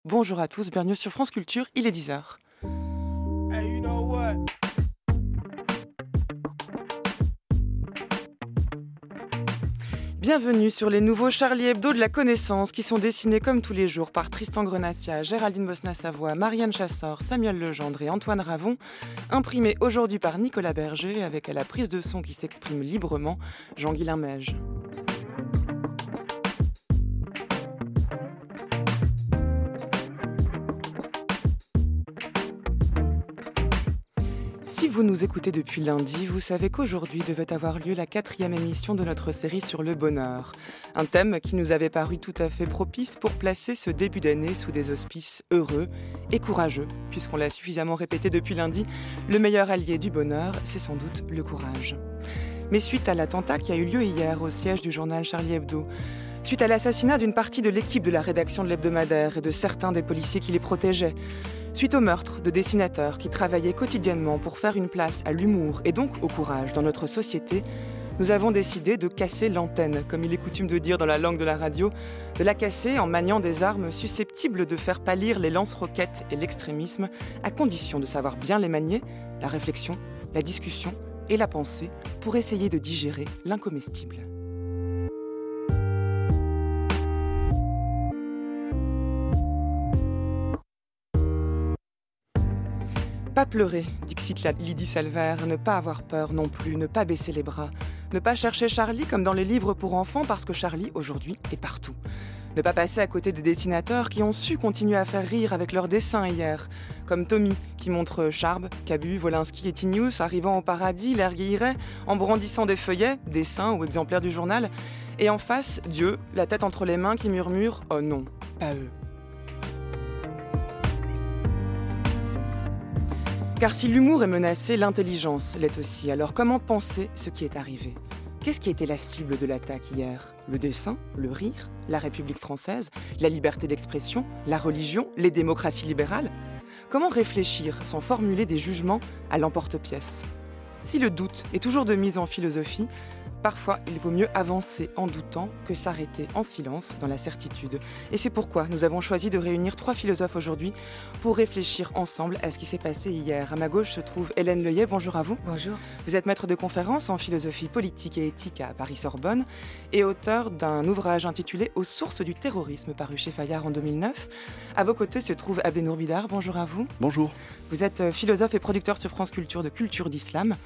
Bonjour à tous, bienvenue sur France Culture, il est 10h. Hey, you know what? Bienvenue sur les nouveaux Charlie Hebdo de la connaissance qui sont dessinés comme tous les jours par Tristan Grenassia, Géraldine Bosna-Savoie, Marianne Chassor, Samuel Legendre et Antoine Ravon, imprimés aujourd'hui par Nicolas Berger avec à la prise de son qui s'exprime librement, Jean-Guilain Meige. Si vous nous écoutez depuis lundi, vous savez qu'aujourd'hui devait avoir lieu la 4e émission de notre série sur le bonheur. Un thème qui nous avait paru tout à fait propice pour placer ce début d'année sous des auspices heureux et courageux. Puisqu'on l'a suffisamment répété depuis lundi, le meilleur allié du bonheur, c'est sans doute le courage. Mais suite à l'attentat qui a eu lieu hier au siège du journal Charlie Hebdo, suite à l'assassinat d'une partie de l'équipe de la rédaction de l'hebdomadaire et de certains des policiers qui les protégeaient, suite au meurtre de dessinateurs qui travaillaient quotidiennement pour faire une place à l'humour et donc au courage dans notre société, nous avons décidé de casser l'antenne, comme il est coutume de dire dans la langue de la radio, de la casser en maniant des armes susceptibles de faire pâlir les lance-roquettes et l'extrémisme, à condition de savoir bien les manier, la réflexion, la discussion et la pensée, pour essayer de digérer l'incomestible. Pas pleurer, dixit Lydie Salver, ne pas avoir peur non plus, ne pas baisser les bras, ne pas chercher Charlie comme dans les livres pour enfants parce que Charlie, aujourd'hui, est partout. Ne pas passer à côté des dessinateurs qui ont su continuer à faire rire avec leurs dessins hier, comme Tommy qui montre Charb, Cabu, Wolinski et Tinius arrivant au paradis, l'air guilleret, en brandissant des feuillets, dessins ou exemplaires du journal, et en face, Dieu, la tête entre les mains qui murmure « Oh non, pas eux ». Car si l'humour est menacé, l'intelligence l'est aussi. Alors comment penser ce qui est arrivé ? Qu'est-ce qui était la cible de l'attaque hier ? Le dessin, le rire, la République française, la liberté d'expression, la religion, les démocraties libérales ? Comment réfléchir sans formuler des jugements à l'emporte-pièce ? Si le doute est toujours de mise en philosophie, parfois, il vaut mieux avancer en doutant que s'arrêter en silence dans la certitude. Et c'est pourquoi nous avons choisi de réunir 3 philosophes aujourd'hui pour réfléchir ensemble à ce qui s'est passé hier. À ma gauche se trouve Hélène Leuillet. Bonjour à vous. Bonjour. Vous êtes maître de conférence en philosophie politique et éthique à Paris-Sorbonne et auteur d'un ouvrage intitulé « Aux sources du terrorisme » paru chez Fayard en 2009. À vos côtés se trouve Abdenour Bidar. Bonjour à vous. Bonjour. Vous êtes philosophe et producteur sur France Culture de Culture d'Islam.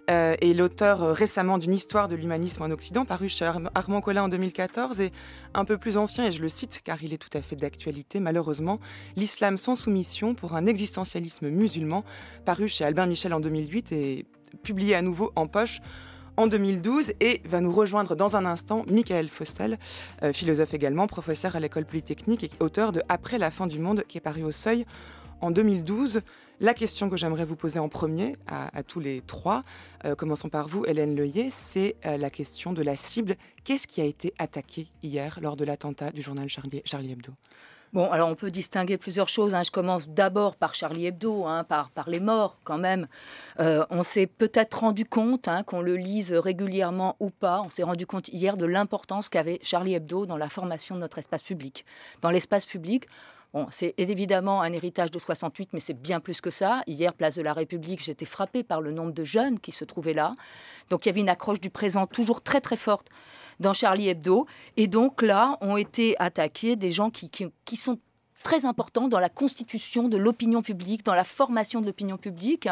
Et l'auteur récemment d'une histoire de l'humanisme en Occident, paru chez Armand Collin en 2014, et un peu plus ancien, et je le cite car il est tout à fait d'actualité malheureusement, L'islam sans soumission pour un existentialisme musulman, paru chez Albin Michel en 2008 et publié à nouveau en poche en 2012, et va nous rejoindre dans un instant Michael Fossel, philosophe également, professeur à l'école polytechnique et auteur de Après la fin du monde, qui est paru au Seuil en 2012. La question que j'aimerais vous poser en premier, à tous les 3, commençons par vous, Hélène Leuillet, c'est la question de la cible. Qu'est-ce qui a été attaqué hier lors de l'attentat du journal Charlie Hebdo ? Bon, alors on peut distinguer plusieurs choses. Je commence d'abord par Charlie Hebdo, par les morts quand même. On s'est peut-être rendu compte, qu'on le lise régulièrement ou pas, on s'est rendu compte hier de l'importance qu'avait Charlie Hebdo dans la formation de notre espace public. Dans l'espace public, bon, c'est évidemment un héritage de 68, mais c'est bien plus que ça. Hier, place de la République, j'étais frappée par le nombre de jeunes qui se trouvaient là. Donc il y avait une accroche du présent toujours très très forte dans Charlie Hebdo. Et donc là, ont été attaqués des gens qui sont très importants dans la constitution de l'opinion publique, dans la formation de l'opinion publique.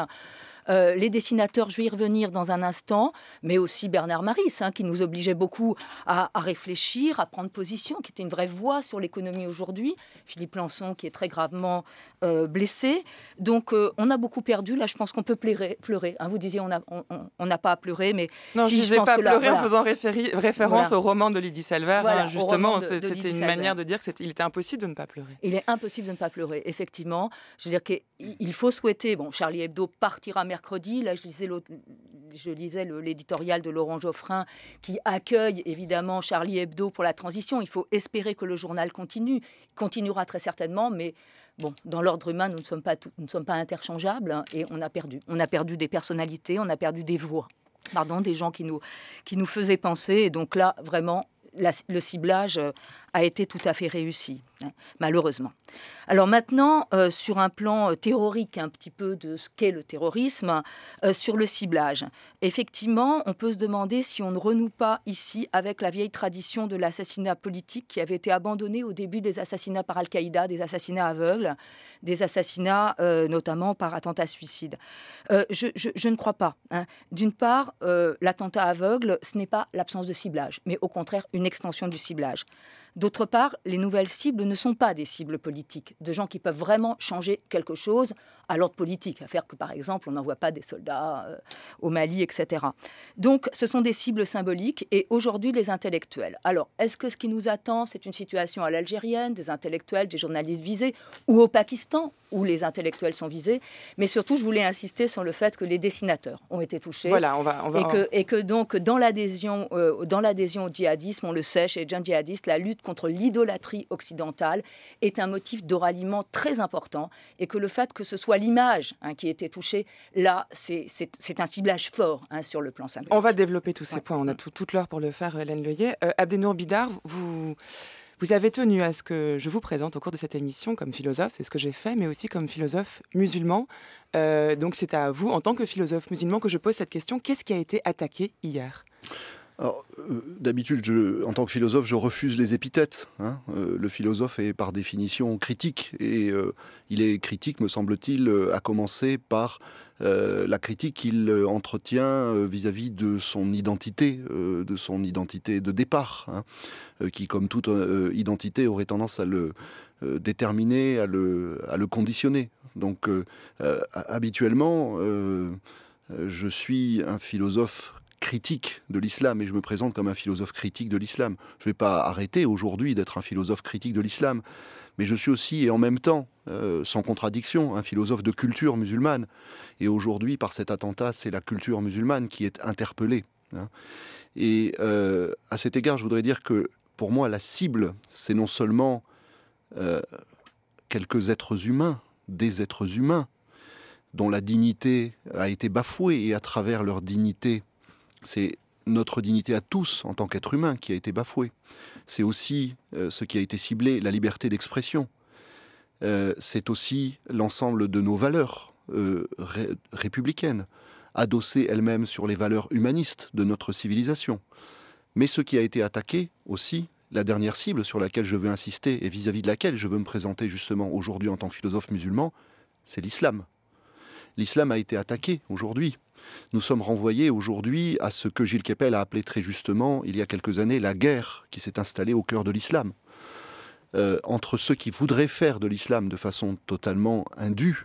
Les dessinateurs, je vais y revenir dans un instant, mais aussi Bernard Maris, qui nous obligeait beaucoup à réfléchir, à prendre position, qui était une vraie voix sur l'économie aujourd'hui. Philippe Lançon, qui est très gravement blessé. Donc, on a beaucoup perdu. Là, je pense qu'on peut pleurer. Vous disiez, on n'a pas à pleurer, mais... Non, si je ne disais pas pleurer voilà. En faisant référence au roman de Lydie Salver. Voilà, justement, de c'était Lydie une Salver. manière de dire qu'il était impossible de ne pas pleurer. Il est impossible de ne pas pleurer, effectivement. Je veux dire qu'il faut souhaiter... Bon, Charlie Hebdo partira mercredi. Là, je lisais l'éditorial de Laurent Geoffrin qui accueille évidemment Charlie Hebdo pour la transition. Il faut espérer que le journal continuera très certainement, mais bon, dans l'ordre humain, nous ne sommes pas interchangeables, et on a perdu. On a perdu des personnalités, on a perdu des voix, des gens qui nous faisaient penser. Et donc là, vraiment, le ciblage a été tout à fait réussie, malheureusement. Alors maintenant, sur un plan théorique un petit peu de ce qu'est le terrorisme, sur le ciblage. Effectivement, on peut se demander si on ne renoue pas ici avec la vieille tradition de l'assassinat politique qui avait été abandonnée au début des assassinats par Al-Qaïda, des assassinats aveugles, des assassinats notamment par attentat-suicide. Je ne crois pas. D'une part, l'attentat aveugle, ce n'est pas l'absence de ciblage, mais au contraire une extension du ciblage. D'autre part, les nouvelles cibles ne sont pas des cibles politiques, de gens qui peuvent vraiment changer quelque chose à l'ordre politique, à faire que, par exemple, on n'envoie pas des soldats au Mali, etc. Donc, ce sont des cibles symboliques et aujourd'hui, les intellectuels. Alors, est-ce que ce qui nous attend, c'est une situation à l'algérienne, des intellectuels, des journalistes visés, ou au Pakistan, où les intellectuels sont visés? Mais surtout, je voulais insister sur le fait que les dessinateurs ont été touchés. Voilà, et que donc, dans l'adhésion au djihadisme, on le sait, chez les jeunes djihadistes, la lutte contre l'idolâtrie occidentale est un motif de ralliement très important et que le fait que ce soit l'image qui a été touchée, là, c'est un ciblage fort sur le plan symbolique. On va développer tous ces points. On a toute l'heure pour le faire, Hélène Leuillet. Abdenour Bidar, vous avez tenu à ce que je vous présente au cours de cette émission comme philosophe, c'est ce que j'ai fait, mais aussi comme philosophe musulman. Donc c'est à vous, en tant que philosophe musulman, que je pose cette question. Qu'est-ce qui a été attaqué hier ? Alors, d'habitude, en tant que philosophe, je refuse les épithètes. Le philosophe est par définition critique. Et il est critique, me semble-t-il, à commencer par la critique qu'il entretient vis-à-vis de son identité de départ, qui, comme toute identité, aurait tendance à le déterminer, à le conditionner. Donc, habituellement, je suis un philosophe critique de l'islam, et je me présente comme un philosophe critique de l'islam. Je ne vais pas arrêter aujourd'hui d'être un philosophe critique de l'islam, mais je suis aussi, et en même temps, sans contradiction, un philosophe de culture musulmane. Et aujourd'hui, par cet attentat, c'est la culture musulmane qui est interpellée. Et à cet égard, je voudrais dire que, pour moi, la cible, c'est non seulement quelques êtres humains, des êtres humains, dont la dignité a été bafouée, et à travers leur dignité, c'est notre dignité à tous en tant qu'être humain qui a été bafouée. C'est aussi ce qui a été ciblé, la liberté d'expression. C'est aussi l'ensemble de nos valeurs républicaines, adossées elles-mêmes sur les valeurs humanistes de notre civilisation. Mais ce qui a été attaqué aussi, la dernière cible sur laquelle je veux insister et vis-à-vis de laquelle je veux me présenter justement aujourd'hui en tant que philosophe musulman, c'est l'islam. L'islam a été attaqué aujourd'hui. Nous sommes renvoyés aujourd'hui à ce que Gilles Kepel a appelé très justement, il y a quelques années, la guerre qui s'est installée au cœur de l'islam. Entre ceux qui voudraient faire de l'islam de façon totalement indue,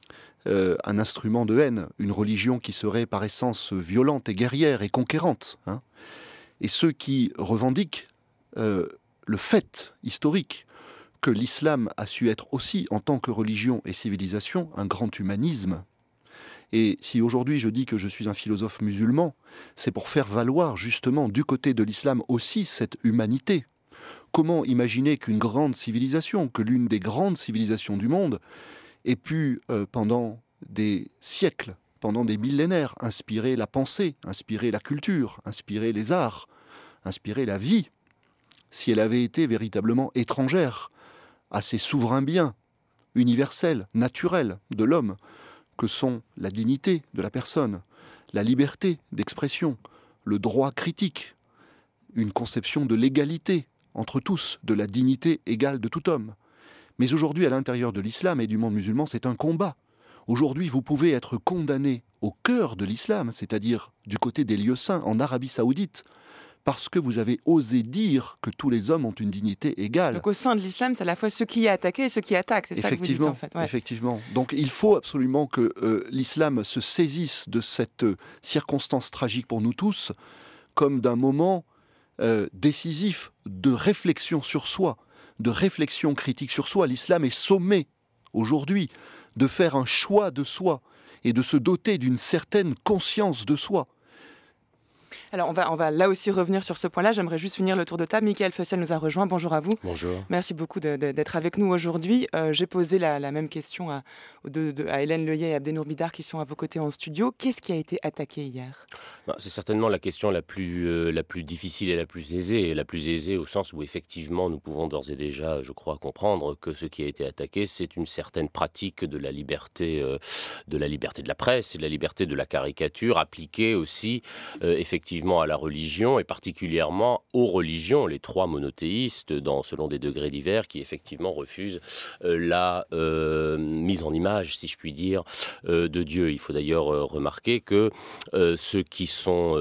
un instrument de haine, une religion qui serait par essence violente et guerrière et conquérante, et ceux qui revendiquent le fait historique que l'islam a su être aussi, en tant que religion et civilisation, un grand humanisme. Et si aujourd'hui je dis que je suis un philosophe musulman, c'est pour faire valoir justement du côté de l'islam aussi cette humanité. Comment imaginer qu'une grande civilisation, que l'une des grandes civilisations du monde, ait pu pendant des siècles, pendant des millénaires, inspirer la pensée, inspirer la culture, inspirer les arts, inspirer la vie, si elle avait été véritablement étrangère à ces souverains biens universels, naturels de l'homme, que sont la dignité de la personne, la liberté d'expression, le droit critique, une conception de l'égalité entre tous, de la dignité égale de tout homme. Mais aujourd'hui, à l'intérieur de l'islam et du monde musulman, c'est un combat. Aujourd'hui, vous pouvez être condamné au cœur de l'islam, c'est-à-dire du côté des lieux saints, en Arabie Saoudite, parce que vous avez osé dire que tous les hommes ont une dignité égale. Donc au sein de l'islam, c'est à la fois ceux qui attaquent et ceux qui attaquent, c'est ça que vous dites en fait. Ouais. Effectivement. Donc il faut absolument que l'islam se saisisse de cette circonstance tragique pour nous tous, comme d'un moment décisif de réflexion sur soi, de réflexion critique sur soi. L'islam est sommé aujourd'hui de faire un choix de soi et de se doter d'une certaine conscience de soi. Alors on va là aussi revenir sur ce point-là. J'aimerais juste finir le tour de table. Michael Fessel nous a rejoint. Bonjour à vous. Bonjour. Merci beaucoup d'être avec nous aujourd'hui. J'ai posé la même question à Hélène Leuillet et Abdenour Bidar qui sont à vos côtés en studio. Qu'est-ce qui a été attaqué hier ? C'est certainement la question la plus difficile et la plus aisée. La plus aisée au sens où effectivement nous pouvons d'ores et déjà, je crois, comprendre que ce qui a été attaqué, c'est une certaine pratique de la liberté de la presse et de la liberté de la caricature appliquée aussi effectivement à la religion et particulièrement aux religions, les trois monothéistes selon des degrés divers qui effectivement refusent la mise en image, si je puis dire, de Dieu. Il faut d'ailleurs remarquer que ceux qui sont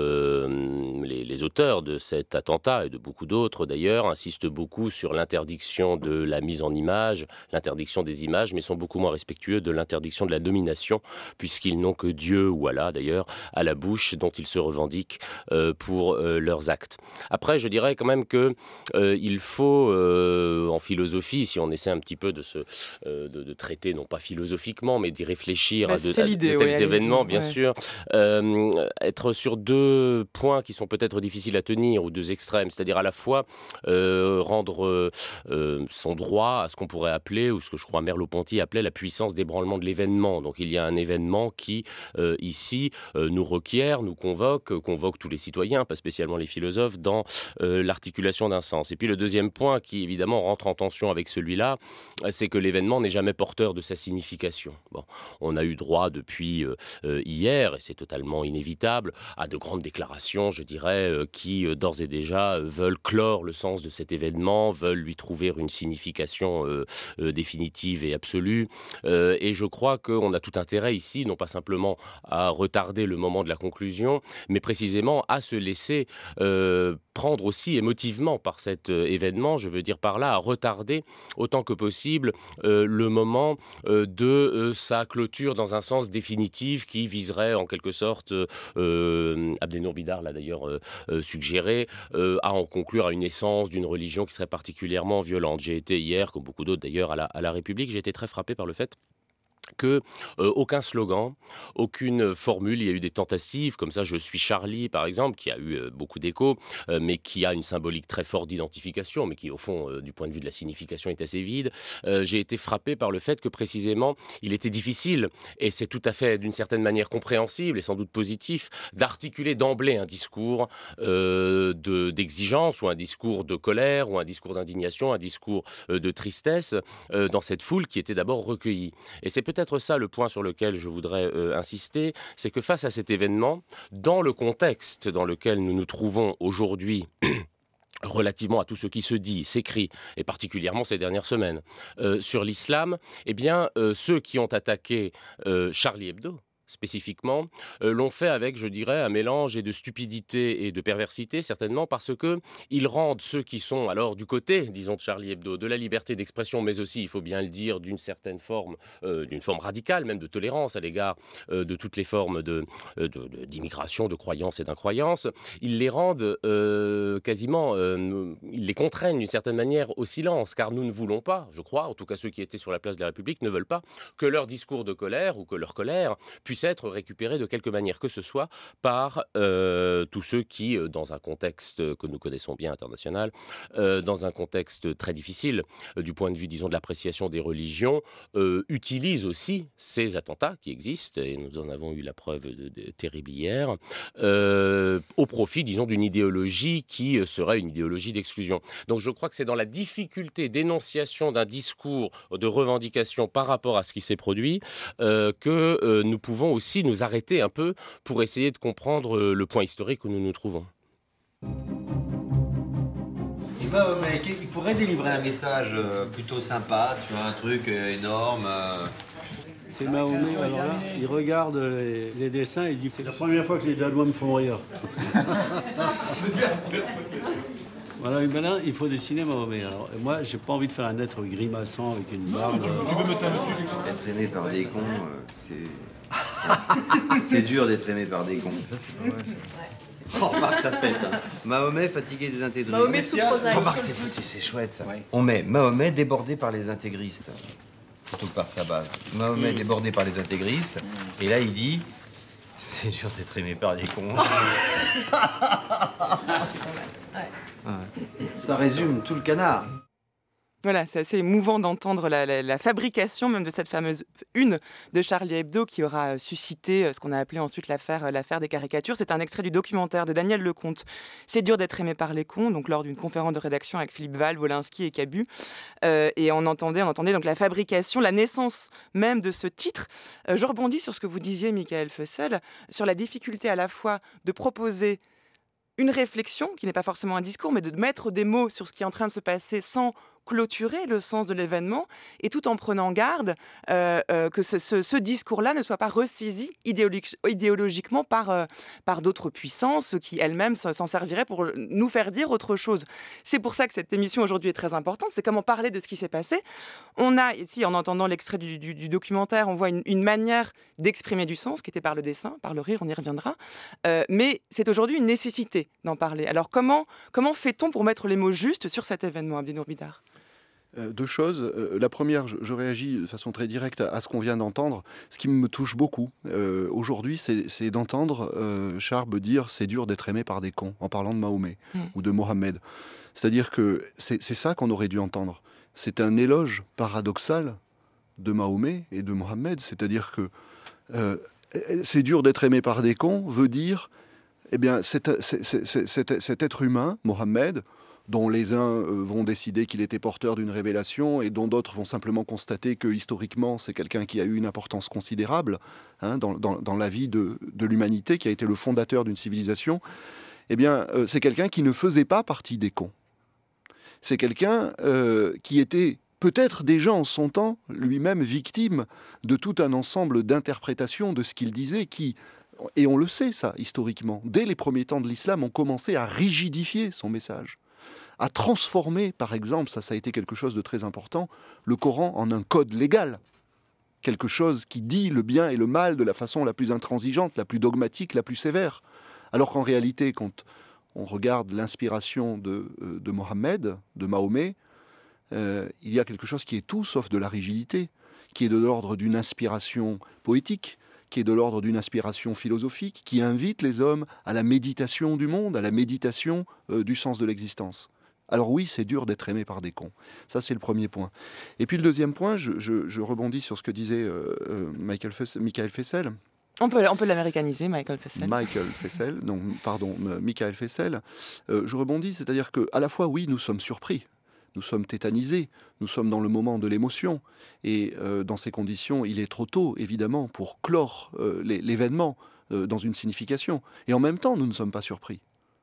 les auteurs de cet attentat et de beaucoup d'autres d'ailleurs insistent beaucoup sur l'interdiction de la mise en image, l'interdiction des images, mais sont beaucoup moins respectueux de l'interdiction de la domination, puisqu'ils n'ont que Dieu ou Allah d'ailleurs à la bouche, dont ils se revendiquent pour leurs actes. Après, je dirais quand même que il faut en philosophie, si on essaie un petit peu de traiter, non pas philosophiquement, mais d'y réfléchir à de tels événements, bien sûr, être sur deux points qui sont peut-être difficiles à tenir, ou deux extrêmes, c'est-à-dire à la fois rendre son droit à ce qu'on pourrait appeler, ou ce que je crois Merleau-Ponty appelait la puissance d'ébranlement de l'événement. Donc il y a un événement qui, ici, nous requiert, nous convoque tous les citoyens, pas spécialement les philosophes, dans l'articulation d'un sens. Et puis le deuxième point qui, évidemment, rentre en tension avec celui-là, c'est que l'événement n'est jamais porteur de sa signification. Bon, on a eu droit depuis hier, et c'est totalement inévitable, à de grandes déclarations, je dirais, qui d'ores et déjà veulent clore le sens de cet événement, veulent lui trouver une signification définitive et absolue. Et je crois qu'on a tout intérêt ici, non pas simplement à retarder le moment de la conclusion, mais précisément à se laisser prendre aussi émotivement par cet événement, je veux dire par là, à retarder autant que possible le moment de sa clôture dans un sens définitif qui viserait en quelque sorte, Abdenour Bidar l'a d'ailleurs suggéré, à en conclure à une essence d'une religion qui serait particulièrement violente. J'ai été hier, comme beaucoup d'autres d'ailleurs, à la République, j'ai été très frappé par le fait que aucun slogan, aucune formule, il y a eu des tentatives, comme ça, je suis Charlie, par exemple, qui a eu beaucoup d'écho, mais qui a une symbolique très forte d'identification, mais qui, au fond, du point de vue de la signification, est assez vide. J'ai été frappé par le fait que, précisément, il était difficile, et c'est tout à fait, d'une certaine manière, compréhensible, et sans doute positif, d'articuler d'emblée un discours d'exigence, ou un discours de colère, ou un discours d'indignation, un discours de tristesse, dans cette foule qui était d'abord recueillie. Et c'est peut-être ça le point sur lequel je voudrais insister, c'est que face à cet événement, dans le contexte dans lequel nous nous trouvons aujourd'hui, relativement à tout ce qui se dit, s'écrit, et particulièrement ces dernières semaines, sur l'islam, eh bien, ceux qui ont attaqué Charlie Hebdo, spécifiquement, l'ont fait avec, je dirais, un mélange de stupidité et de perversité, certainement, parce que ils rendent ceux qui sont, alors, du côté, disons, de Charlie Hebdo, de la liberté d'expression, mais aussi, il faut bien le dire, d'une certaine forme, d'une forme radicale, même de tolérance à l'égard de toutes les formes d'immigration, de croyance et d'incroyance, ils les rendent quasiment, ils les contraignent d'une certaine manière au silence, car nous ne voulons pas, je crois, en tout cas ceux qui étaient sur la place de la République ne veulent pas que leur discours de colère ou que leur colère puisse être récupéré de quelque manière que ce soit par tous ceux qui, dans un contexte que nous connaissons bien international, dans un contexte très difficile du point de vue, disons, de l'appréciation des religions, utilisent aussi ces attentats qui existent, et nous en avons eu la preuve terrible hier, au profit, disons, d'une idéologie qui serait une idéologie d'exclusion. Donc je crois que c'est dans la difficulté d'énonciation d'un discours de revendication par rapport à ce qui s'est produit que nous pouvons aussi nous arrêter un peu pour essayer de comprendre le point historique où nous nous trouvons. Mais il pourrait délivrer un message plutôt sympa, tu vois, un truc énorme. C'est Mahomet, alors là, il regarde les dessins et il dit « C'est la première fois que les Danois me font rire ». Voilà, et maintenant, il faut dessiner Mahomet. Alors, moi, j'ai pas envie de faire un être grimaçant avec une barbe. Être aimé par des cons, c'est dur d'être aimé par des cons. Ça, c'est pas vrai, ça. Oh, remarque, ça pète. Hein. Mahomet fatigué des intégristes. Mahomet sous prosaïque. Remarque, c'est chouette, ça. Ouais. On met Mahomet débordé par les intégristes, plutôt que par sa base. Mahomet débordé par les intégristes, et là, il dit... C'est dur d'être aimé par des cons. Ça résume tout le canard. Voilà, c'est assez émouvant d'entendre la fabrication même de cette fameuse une de Charlie Hebdo qui aura suscité ce qu'on a appelé ensuite l'affaire des caricatures. C'est un extrait du documentaire de Daniel Lecomte. C'est dur d'être aimé par les cons, donc lors d'une conférence de rédaction avec Philippe Val, Wolinski et Cabu. Et on entendait donc la fabrication, la naissance même de ce titre. Je rebondis sur ce que vous disiez, Michael Fessel, sur la difficulté à la fois de proposer une réflexion, qui n'est pas forcément un discours, mais de mettre des mots sur ce qui est en train de se passer sans clôturer le sens de l'événement, et tout en prenant garde que ce discours-là ne soit pas ressaisi idéologiquement par d'autres puissances qui elles-mêmes s'en serviraient pour nous faire dire autre chose. C'est pour ça que cette émission aujourd'hui est très importante, c'est comment parler de ce qui s'est passé. On a ici, en entendant l'extrait du documentaire, on voit une manière d'exprimer du sens qui était par le dessin, par le rire, on y reviendra, mais c'est aujourd'hui une nécessité d'en parler. Alors comment fait-on pour mettre les mots justes sur cet événement, Abdinour Bidar ? Deux choses. La première, je réagis de façon très directe à ce qu'on vient d'entendre. Ce qui me touche beaucoup aujourd'hui, c'est d'entendre Charb dire « c'est dur d'être aimé par des cons » en parlant de Mahomet ou de Mohammed. C'est-à-dire que c'est ça qu'on aurait dû entendre. C'est un éloge paradoxal de Mahomet et de Mohammed. C'est-à-dire que c'est dur d'être aimé par des cons veut dire cet être humain, Mohammed, dont les uns vont décider qu'il était porteur d'une révélation et dont d'autres vont simplement constater que historiquement c'est quelqu'un qui a eu une importance considérable dans la vie de l'humanité, qui a été le fondateur d'une civilisation, c'est quelqu'un qui ne faisait pas partie des cons. C'est quelqu'un qui était peut-être déjà en son temps lui-même victime de tout un ensemble d'interprétations de ce qu'il disait qui, et on le sait ça historiquement, dès les premiers temps de l'islam, ont commencé à rigidifier son message, à transformer, par exemple, ça a été quelque chose de très important, le Coran en un code légal. Quelque chose qui dit le bien et le mal de la façon la plus intransigeante, la plus dogmatique, la plus sévère. Alors qu'en réalité, quand on regarde l'inspiration de Mohammed, de Mahomet, il y a quelque chose qui est tout sauf de la rigidité, qui est de l'ordre d'une inspiration poétique, qui est de l'ordre d'une inspiration philosophique, qui invite les hommes à la méditation du monde, à la méditation du sens de l'existence. Alors oui, c'est dur d'être aimé par des cons. Ça, c'est le premier point. Et puis le deuxième point, je rebondis sur ce que disait Michael Fessel. On peut l'américaniser, Michael Fessel. Michael Fessel. Je rebondis, c'est-à-dire qu'à la fois, oui, nous sommes surpris. Nous sommes tétanisés, nous sommes dans le moment de l'émotion. Et dans ces conditions, il est trop tôt, évidemment, pour clore l'événement dans une signification. Et en même temps, nous ne sommes pas surpris.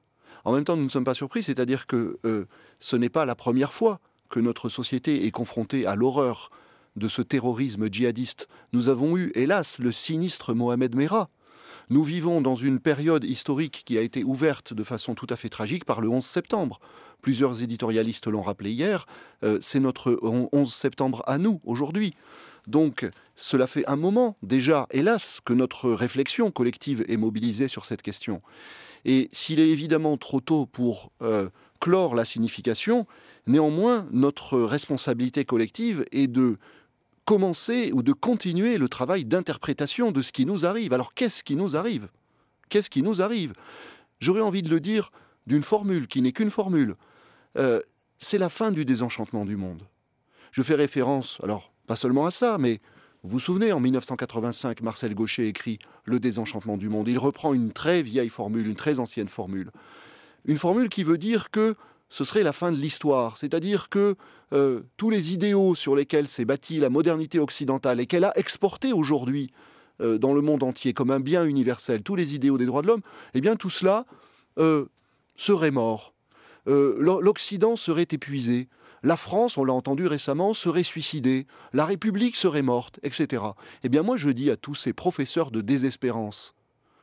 C'est-à-dire que ce n'est pas la première fois que notre société est confrontée à l'horreur de ce terrorisme djihadiste. Nous avons eu, hélas, le sinistre Mohamed Merah. Nous vivons dans une période historique qui a été ouverte de façon tout à fait tragique par le 11 septembre. Plusieurs éditorialistes l'ont rappelé hier, c'est notre 11 septembre à nous, aujourd'hui. Donc, cela fait un moment, déjà, hélas, que notre réflexion collective est mobilisée sur cette question. Et s'il est évidemment trop tôt pour clore la signification, néanmoins, notre responsabilité collective est de commencer ou de continuer le travail d'interprétation de ce qui nous arrive. Alors, qu'est-ce qui nous arrive ? J'aurais envie de le dire d'une formule qui n'est qu'une formule. C'est la fin du désenchantement du monde. Je fais référence, alors, pas seulement à ça, mais vous vous souvenez, en 1985, Marcel Gauchet écrit « Le désenchantement du monde ». Il reprend une très vieille formule, une très ancienne formule. Une formule qui veut dire que ce serait la fin de l'histoire, c'est-à-dire que tous les idéaux sur lesquels s'est bâtie la modernité occidentale et qu'elle a exportés aujourd'hui dans le monde entier comme un bien universel, tous les idéaux des droits de l'homme, eh bien tout cela serait mort. L'Occident serait épuisé. La France, on l'a entendu récemment, serait suicidée, la République serait morte, etc. Eh bien moi je dis à tous ces professeurs de désespérance,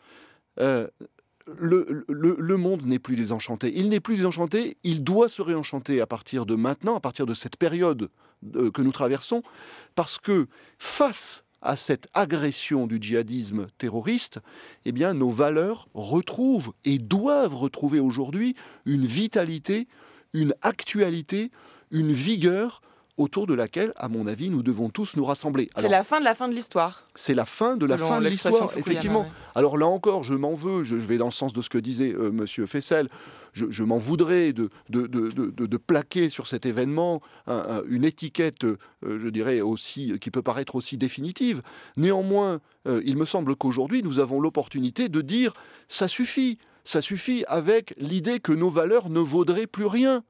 le monde n'est plus désenchanté. Il n'est plus désenchanté, il doit se réenchanter à partir de maintenant, à partir de cette période que nous traversons, parce que face à cette agression du djihadisme terroriste, eh bien nos valeurs retrouvent et doivent retrouver aujourd'hui une vitalité, une actualité, une vigueur autour de laquelle, à mon avis, nous devons tous nous rassembler. C'est la fin de l'histoire. C'est la fin de la Selon fin de l'histoire, Fukuyama, effectivement. ouais. Alors là encore, je m'en veux, je vais dans le sens de ce que disait Monsieur Fessel, je m'en voudrais de plaquer sur cet événement une étiquette, je dirais, aussi, qui peut paraître aussi définitive. Néanmoins, il me semble qu'aujourd'hui, nous avons l'opportunité de dire « ça suffit ». Ça suffit avec l'idée que nos valeurs ne vaudraient plus rien.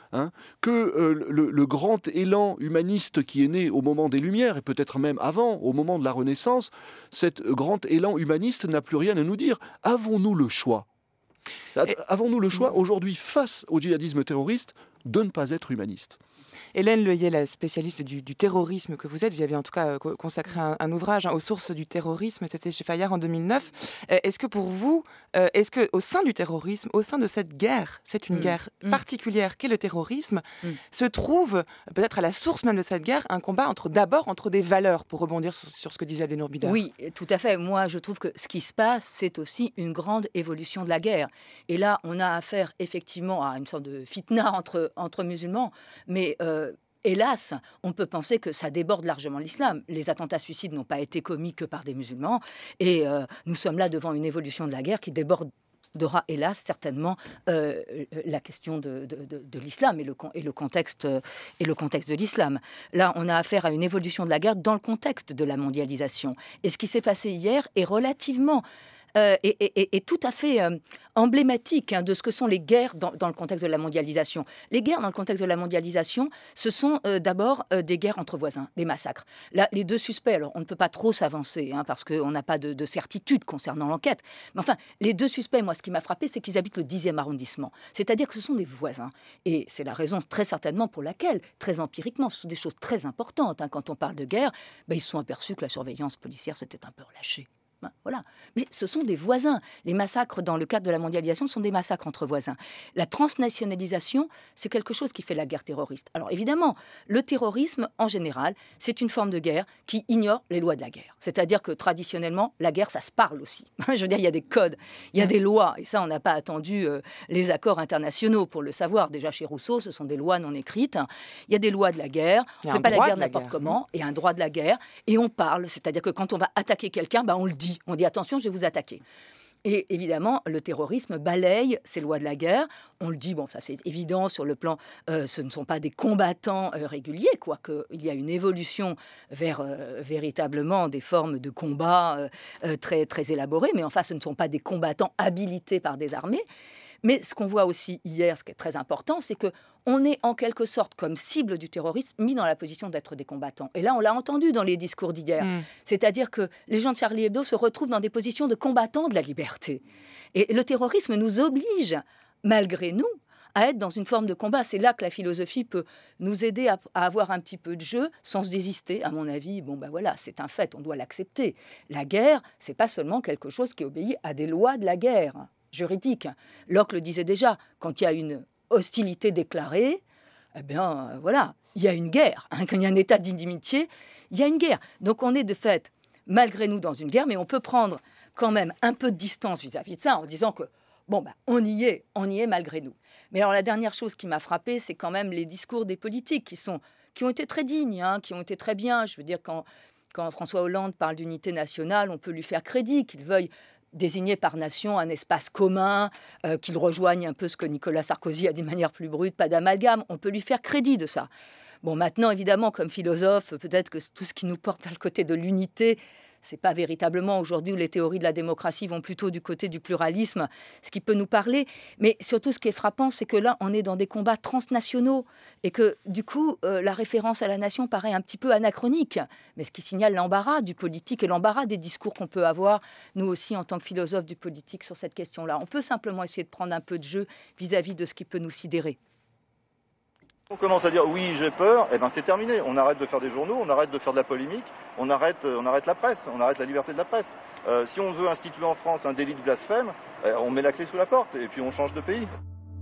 Que le grand élan humaniste qui est né au moment des Lumières, et peut-être même avant, au moment de la Renaissance, cet grand élan humaniste n'a plus rien à nous dire. Avons-nous le choix ? Avons-nous le choix aujourd'hui, face au djihadisme terroriste, de ne pas être humaniste ? Hélène Leuillet, la spécialiste du terrorisme que vous êtes, vous avez en tout cas consacré un ouvrage aux sources du terrorisme, c'était chez Fayard en 2009. Est-ce que pour vous, est-ce qu'au sein du terrorisme, au sein de cette guerre, c'est une guerre particulière qu'est le terrorisme, se trouve peut-être à la source même de cette guerre un combat d'abord entre des valeurs, pour rebondir sur ce que disait Abdenour Bidar. Oui, tout à fait. Moi, je trouve que ce qui se passe, c'est aussi une grande évolution de la guerre. Et là, on a affaire effectivement à une sorte de fitna entre musulmans, mais hélas, on peut penser que ça déborde largement l'islam. Les attentats suicides n'ont pas été commis que par des musulmans. Et nous sommes là devant une évolution de la guerre qui débordera, hélas, certainement la question de l'islam et le contexte de l'islam. Là, on a affaire à une évolution de la guerre dans le contexte de la mondialisation. Et ce qui s'est passé hier est relativement... est tout à fait emblématique de ce que sont les guerres dans le contexte de la mondialisation. Les guerres dans le contexte de la mondialisation, ce sont d'abord des guerres entre voisins, des massacres. Là, les deux suspects, alors on ne peut pas trop s'avancer parce qu'on n'a pas de certitude concernant l'enquête, mais enfin, les deux suspects, moi, ce qui m'a frappé, c'est qu'ils habitent le 10e arrondissement. C'est-à-dire que ce sont des voisins. Et c'est la raison très certainement pour laquelle, très empiriquement, ce sont des choses très importantes. Quand on parle de guerre, ils se sont aperçus que la surveillance policière s'était un peu relâchée. Voilà. Mais ce sont des voisins. Les massacres dans le cadre de la mondialisation sont des massacres entre voisins. La transnationalisation, c'est quelque chose qui fait la guerre terroriste. Alors évidemment, le terrorisme, en général, c'est une forme de guerre qui ignore les lois de la guerre. C'est-à-dire que traditionnellement, la guerre, ça se parle aussi. Je veux dire, il y a des codes, il y a des lois. Et ça, on n'a pas attendu les accords internationaux pour le savoir. Déjà, chez Rousseau, ce sont des lois non écrites. Il y a des lois de la guerre. On ne fait pas la guerre n'importe comment. Et un droit de la guerre. Et on parle. C'est-à-dire que quand on va attaquer quelqu'un, on le dit. On dit attention, je vais vous attaquer. Et évidemment, le terrorisme balaye ces lois de la guerre. On le dit, ça c'est évident sur le plan, ce ne sont pas des combattants réguliers, quoique il y a une évolution vers véritablement des formes de combat très, très élaborées, mais enfin ce ne sont pas des combattants habilités par des armées. Mais ce qu'on voit aussi hier, ce qui est très important, c'est qu'on est en quelque sorte, comme cible du terrorisme, mis dans la position d'être des combattants. Et là, on l'a entendu dans les discours d'hier. C'est-à-dire que les gens de Charlie Hebdo se retrouvent dans des positions de combattants de la liberté. Et le terrorisme nous oblige, malgré nous, à être dans une forme de combat. C'est là que la philosophie peut nous aider à avoir un petit peu de jeu sans se désister. À mon avis, voilà, c'est un fait, on doit l'accepter. La guerre, c'est pas seulement quelque chose qui obéit à des lois de la guerre juridique. Locke le disait déjà, quand il y a une hostilité déclarée, voilà, il y a une guerre. Quand il y a un état d'inimitié, il y a une guerre. Donc on est de fait, malgré nous, dans une guerre, mais on peut prendre quand même un peu de distance vis-à-vis de ça en disant que, on y est malgré nous. Mais alors la dernière chose qui m'a frappée, c'est quand même les discours des politiques qui ont été très dignes, qui ont été très bien. Je veux dire, quand François Hollande parle d'unité nationale, on peut lui faire crédit, qu'il veuille désigner par nation un espace commun, qu'il rejoigne un peu ce que Nicolas Sarkozy a dit de manière plus brute, pas d'amalgame, on peut lui faire crédit de ça. Maintenant, évidemment, comme philosophe, peut-être que tout ce qui nous porte vers le côté de l'unité, c'est pas véritablement aujourd'hui où les théories de la démocratie vont plutôt du côté du pluralisme, ce qui peut nous parler. Mais surtout, ce qui est frappant, c'est que là, on est dans des combats transnationaux et que, du coup, la référence à la nation paraît un petit peu anachronique. Mais ce qui signale l'embarras du politique et l'embarras des discours qu'on peut avoir, nous aussi, en tant que philosophes du politique, sur cette question-là. On peut simplement essayer de prendre un peu de jeu vis-à-vis de ce qui peut nous sidérer. On commence à dire oui, j'ai peur, c'est terminé. On arrête de faire des journaux, on arrête de faire de la polémique, on arrête la presse, on arrête la liberté de la presse. Si on veut instituer en France un délit de blasphème, on met la clé sous la porte et puis on change de pays.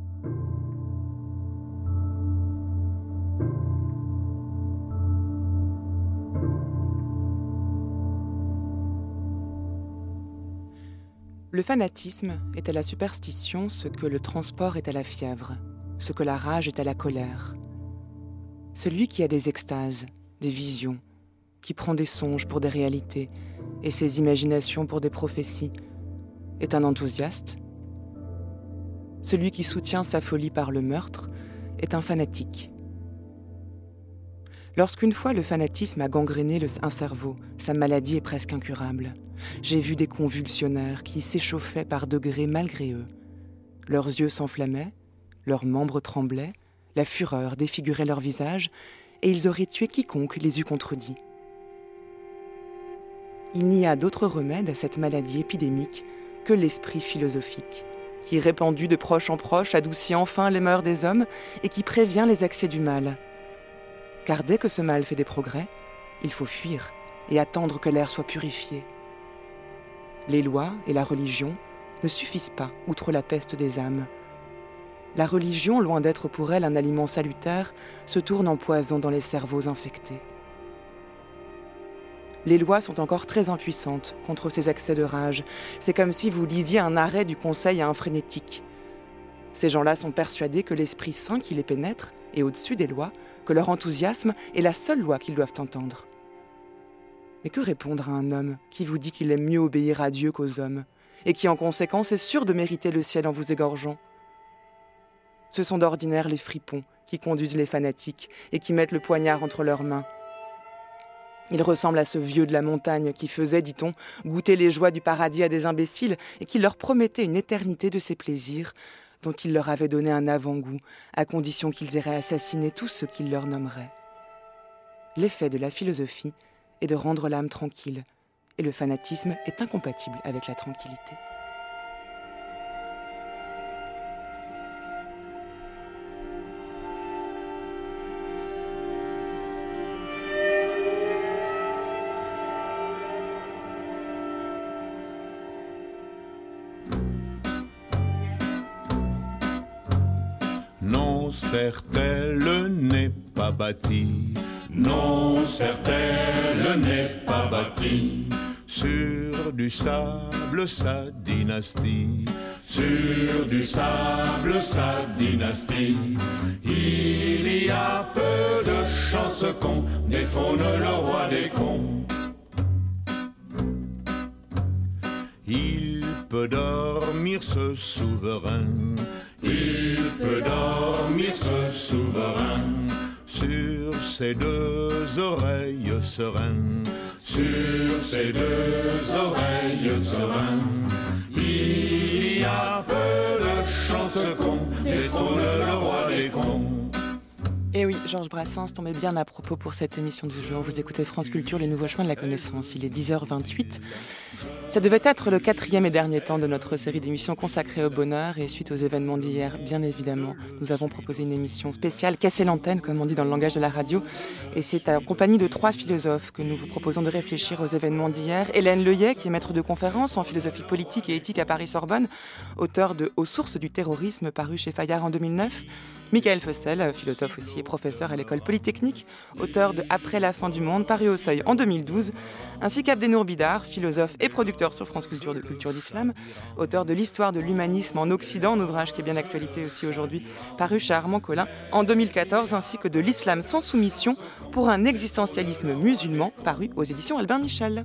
Le fanatisme est à la superstition ce que le transport est à la fièvre, ce que la rage est à la colère. Celui qui a des extases, des visions, qui prend des songes pour des réalités et ses imaginations pour des prophéties, est un enthousiaste. Celui qui soutient sa folie par le meurtre est un fanatique. Lorsqu'une fois le fanatisme a gangréné un cerveau, sa maladie est presque incurable. J'ai vu des convulsionnaires qui s'échauffaient par degrés malgré eux. Leurs yeux s'enflammaient, leurs membres tremblaient, la fureur défigurait leur visage, et ils auraient tué quiconque les eût contredits. Il n'y a d'autre remède à cette maladie épidémique que l'esprit philosophique, qui, répandu de proche en proche, adoucit enfin les mœurs des hommes et qui prévient les accès du mal. Car dès que ce mal fait des progrès, il faut fuir et attendre que l'air soit purifié. Les lois et la religion ne suffisent pas outre la peste des âmes. La religion, loin d'être pour elle un aliment salutaire, se tourne en poison dans les cerveaux infectés. Les lois sont encore très impuissantes contre ces accès de rage. C'est comme si vous lisiez un arrêt du conseil à un frénétique. Ces gens-là sont persuadés que l'Esprit Saint qui les pénètre est au-dessus des lois, que leur enthousiasme est la seule loi qu'ils doivent entendre. Mais que répondre à un homme qui vous dit qu'il aime mieux obéir à Dieu qu'aux hommes, et qui en conséquence est sûr de mériter le ciel en vous égorgeant ? Ce sont d'ordinaire les fripons qui conduisent les fanatiques et qui mettent le poignard entre leurs mains. Il ressemble à ce vieux de la montagne qui faisait, dit-on, goûter les joies du paradis à des imbéciles et qui leur promettait une éternité de ses plaisirs, dont il leur avait donné un avant-goût, à condition qu'ils iraient assassiner tous ceux qu'il leur nommerait. L'effet de la philosophie est de rendre l'âme tranquille, et le fanatisme est incompatible avec la tranquillité. Non, certes, elle n'est pas bâtie. Non, certes, elle n'est pas bâtie. Sur du sable, sa dynastie. Sur du sable, sa dynastie. Il y a peu de chances qu'on détrône le roi des cons. Il peut dormir ce souverain. Il peut dormir ce souverain sur ses deux oreilles sereines. Sur ses deux oreilles sereines. Il y a peu de chances qu'on détrône le roi des cons. Et oui, Georges Brassens tombait bien à propos pour cette émission du jour. Vous écoutez France Culture, les nouveaux chemins de la connaissance. Il est 10h28. Ça devait être le 4e et dernier temps de notre série d'émissions consacrée au bonheur. Et suite aux événements d'hier, bien évidemment, nous avons proposé une émission spéciale, casser l'antenne, comme on dit dans le langage de la radio. Et c'est en compagnie de 3 philosophes que nous vous proposons de réfléchir aux événements d'hier. Hélène Leuillet, qui est maître de conférence en philosophie politique et éthique à Paris-Sorbonne, auteur de Aux sources du terrorisme, paru chez Fayard en 2009. Michael Fossel, philosophe aussi et professeur à l'école polytechnique, auteur de Après la fin du monde, paru au Seuil en 2012, ainsi qu'Abdenour Bidar, philosophe et producteur sur France Culture de Culture d'Islam, auteur de L'histoire de l'humanisme en Occident, un ouvrage qui est bien d'actualité aussi aujourd'hui, paru chez Armand Collin en 2014, ainsi que de L'islam sans soumission pour un existentialisme musulman, paru aux éditions Albin Michel.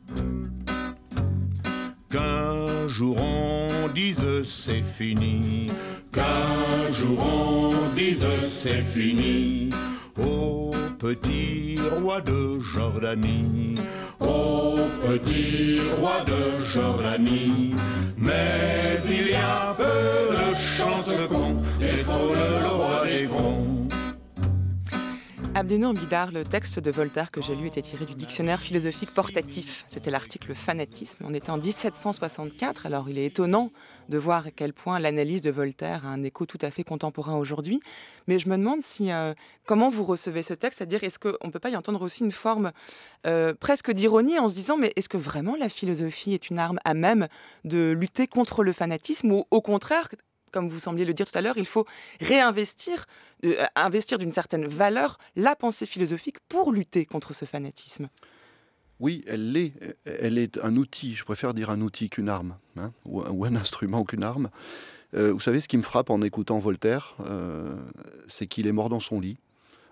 Qu'un jour on dise c'est fini, qu'un jour on dise c'est fini, ô petit roi de Jordanie, ô petit roi de Jordanie, mais il y a peu de chances qu'on détrône le roi des cons. Abdenour Bidar, le texte de Voltaire que j'ai lu était tiré du dictionnaire philosophique portatif. C'était l'article fanatisme. On était en 1764, alors il est étonnant de voir à quel point l'analyse de Voltaire a un écho tout à fait contemporain aujourd'hui. Mais je me demande comment vous recevez ce texte, c'est-à-dire est-ce qu'on ne peut pas y entendre aussi une forme presque d'ironie en se disant mais est-ce que vraiment la philosophie est une arme à même de lutter contre le fanatisme ou au contraire, comme vous sembliez le dire tout à l'heure, il faut réinvestir, investir d'une certaine valeur la pensée philosophique pour lutter contre ce fanatisme. Oui, elle est un outil, je préfère dire un outil qu'une arme, hein, ou un instrument qu'une arme. Vous savez, ce qui me frappe en écoutant Voltaire, c'est qu'il est mort dans son lit,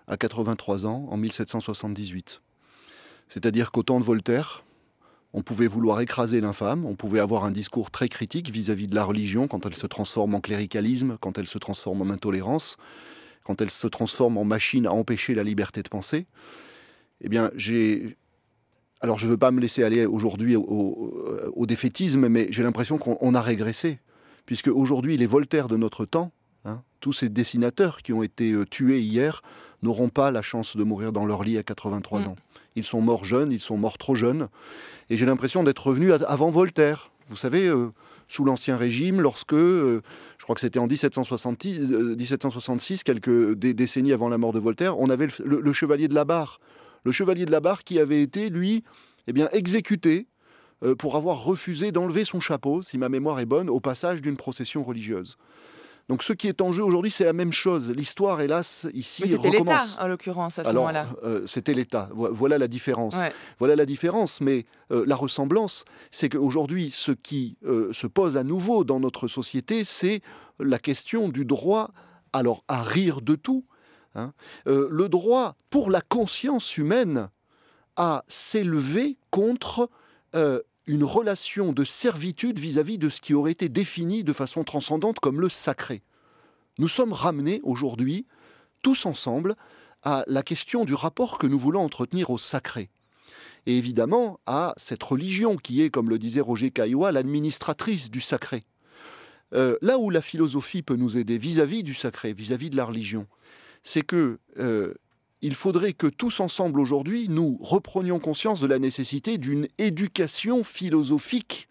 à 83 ans en 1778. C'est-à-dire qu'au temps de Voltaire, on pouvait vouloir écraser l'infâme, on pouvait avoir un discours très critique vis-à-vis de la religion quand elle se transforme en cléricalisme, quand elle se transforme en intolérance, quand elle se transforme en machine à empêcher la liberté de penser. Eh bien, alors je ne veux pas me laisser aller aujourd'hui au défaitisme, mais j'ai l'impression qu'on a régressé, puisque aujourd'hui les Voltaires de notre temps, tous ces dessinateurs qui ont été tués hier, n'auront pas la chance de mourir dans leur lit à 83 ans. Ils sont morts jeunes, ils sont morts trop jeunes. Et j'ai l'impression d'être revenu avant Voltaire. Vous savez, sous l'Ancien Régime, lorsque, je crois que c'était en 1766, quelques décennies avant la mort de Voltaire, on avait le chevalier de la Barre. Le chevalier de la Barre qui avait été, lui, exécuté pour avoir refusé d'enlever son chapeau, si ma mémoire est bonne, au passage d'une procession religieuse. Donc ce qui est en jeu aujourd'hui, c'est la même chose. L'histoire, hélas, ici, recommence. Mais c'était l'État, en l'occurrence, à ce moment-là. C'était l'État. Voilà la différence. Ouais. Voilà la différence. Mais la ressemblance, c'est qu'aujourd'hui, ce qui se pose à nouveau dans notre société, c'est la question du droit, alors à rire de tout, le droit pour la conscience humaine à s'élever contre une relation de servitude vis-à-vis de ce qui aurait été défini de façon transcendante comme le sacré. Nous sommes ramenés aujourd'hui, tous ensemble, à la question du rapport que nous voulons entretenir au sacré. Et évidemment, à cette religion qui est, comme le disait Roger Caillois, l'administratrice du sacré. Là où la philosophie peut nous aider vis-à-vis du sacré, vis-à-vis de la religion, c'est que il faudrait que tous ensemble aujourd'hui, nous reprenions conscience de la nécessité d'une éducation philosophique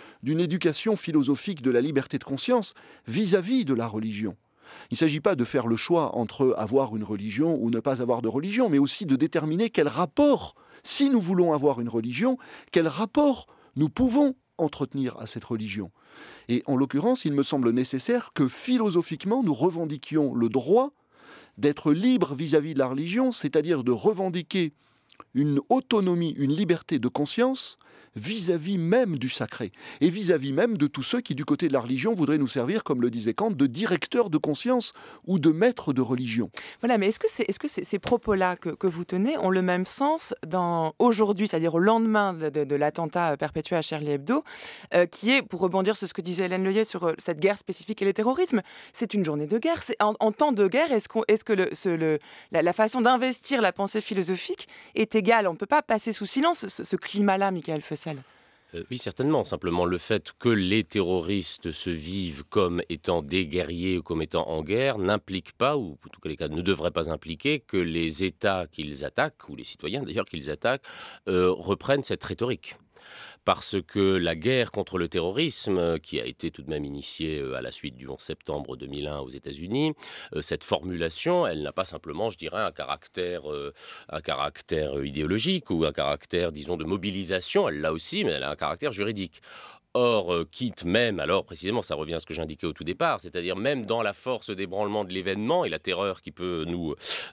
de la liberté de conscience vis-à-vis de la religion. Il ne s'agit pas de faire le choix entre avoir une religion ou ne pas avoir de religion, mais aussi de déterminer quel rapport, si nous voulons avoir une religion, quel rapport nous pouvons entretenir à cette religion. Et en l'occurrence, il me semble nécessaire que philosophiquement, nous revendiquions le droit d'être libre vis-à-vis de la religion, c'est-à-dire de revendiquer une autonomie, une liberté de conscience vis-à-vis même du sacré et vis-à-vis même de tous ceux qui, du côté de la religion, voudraient nous servir, comme le disait Kant, de directeurs de conscience ou de maîtres de religion. Voilà, mais est-ce que ces propos-là que vous tenez ont le même sens aujourd'hui, c'est-à-dire au lendemain de l'attentat perpétué à Charlie Hebdo, qui est, pour rebondir sur ce que disait Hélène Leuillet sur cette guerre spécifique et le terrorisme, c'est une journée de guerre. En temps de guerre, est-ce que la façon d'investir la pensée philosophique est égale? On ne peut pas passer sous silence ce climat-là, Michael Fessel. Oui, certainement. Simplement, le fait que les terroristes se vivent comme étant des guerriers ou comme étant en guerre n'implique pas, ou en tout cas les cas ne devrait pas impliquer, que les États qu'ils attaquent, ou les citoyens d'ailleurs qu'ils attaquent, reprennent cette rhétorique. Parce que la guerre contre le terrorisme, qui a été tout de même initiée à la suite du 11 septembre 2001 aux États-Unis, cette formulation, elle n'a pas simplement, je dirais, un caractère idéologique ou un caractère, disons, de mobilisation. Elle l'a aussi, mais elle a un caractère juridique. Or, quitte même, alors précisément, ça revient à ce que j'indiquais au tout départ, c'est-à-dire même dans la force d'ébranlement de l'événement et la terreur qui peut nous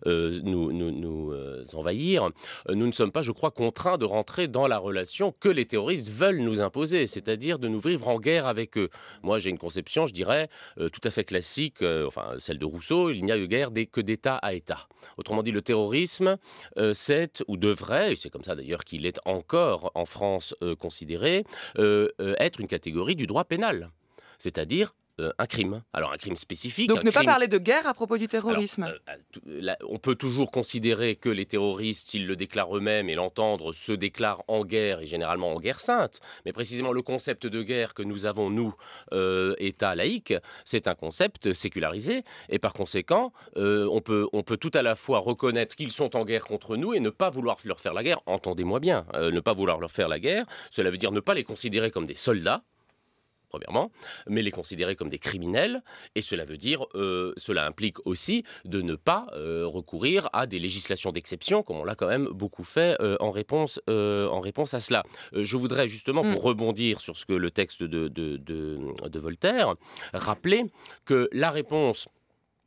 envahir, nous ne sommes pas, je crois, contraints de rentrer dans la relation que les terroristes veulent nous imposer, c'est-à-dire de nous vivre en guerre avec eux. Moi, j'ai une conception, je dirais, tout à fait classique, celle de Rousseau, il n'y a de guerre que d'État à État. Autrement dit, le terrorisme, c'est, ou devrait, et c'est comme ça d'ailleurs qu'il est encore en France considéré, être une catégorie du droit pénal, c'est-à-dire un crime. Alors un crime spécifique. Donc ne pas parler de guerre à propos du terrorisme. Alors, on peut toujours considérer que les terroristes, s'ils le déclarent eux-mêmes et l'entendre, se déclarent en guerre et généralement en guerre sainte. Mais précisément le concept de guerre que nous avons, nous, État laïque, c'est un concept sécularisé. Et par conséquent, on peut tout à la fois reconnaître qu'ils sont en guerre contre nous et ne pas vouloir leur faire la guerre. Entendez-moi bien, ne pas vouloir leur faire la guerre, cela veut dire ne pas les considérer comme des soldats, premièrement, mais les considérer comme des criminels, et cela veut dire, cela implique aussi de ne pas recourir à des législations d'exception, comme on l'a quand même beaucoup fait en réponse à cela. Je voudrais justement, pour rebondir sur ce que le texte de Voltaire, rappeler que la réponse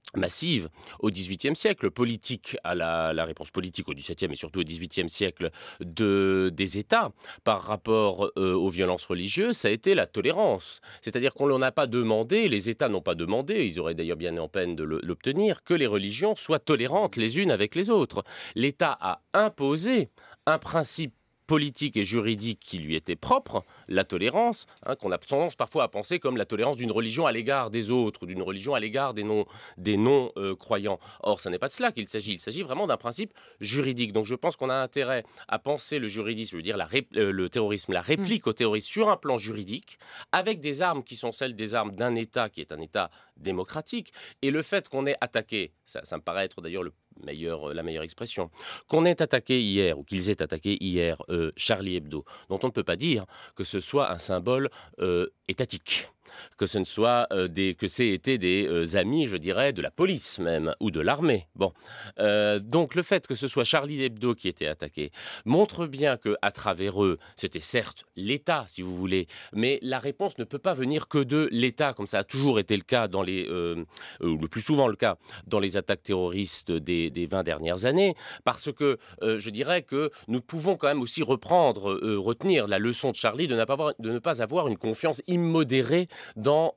massive au XVIIIe siècle, politique à la réponse politique au XVIIe et surtout au XVIIIe siècle des États par rapport aux violences religieuses, ça a été la tolérance. C'est-à-dire qu'on n'en a pas demandé, les États n'ont pas demandé, ils auraient d'ailleurs bien en peine de l'obtenir, que les religions soient tolérantes les unes avec les autres. L'État a imposé un principe politique et juridique qui lui était propre, la tolérance, qu'on a tendance parfois à penser comme la tolérance d'une religion à l'égard des autres, d'une religion à l'égard des non-croyants. Or, ça n'est pas de cela qu'il s'agit. Il s'agit vraiment d'un principe juridique. Donc, je pense qu'on a intérêt à penser le juridisme, je veux dire le terrorisme, la réplique au terrorisme sur un plan juridique, avec des armes qui sont celles des armes d'un État qui est un État démocratique. Et le fait qu'on ait attaqué, ça me paraît être d'ailleurs la meilleure expression, qu'on ait attaqué hier, ou qu'ils aient attaqué hier Charlie Hebdo, dont on ne peut pas dire que ce soit un symbole étatique, que ce ne soit que c'est été des amis, je dirais, de la police même, ou de l'armée. Bon. Donc le fait que ce soit Charlie Hebdo qui était attaqué montre bien qu'à travers eux, c'était certes l'État, si vous voulez, mais la réponse ne peut pas venir que de l'État, comme ça a toujours été le cas le plus souvent le cas dans les attaques terroristes des 20 dernières années, parce que je dirais que nous pouvons quand même aussi retenir la leçon de Charlie de ne pas avoir une confiance immodérée dans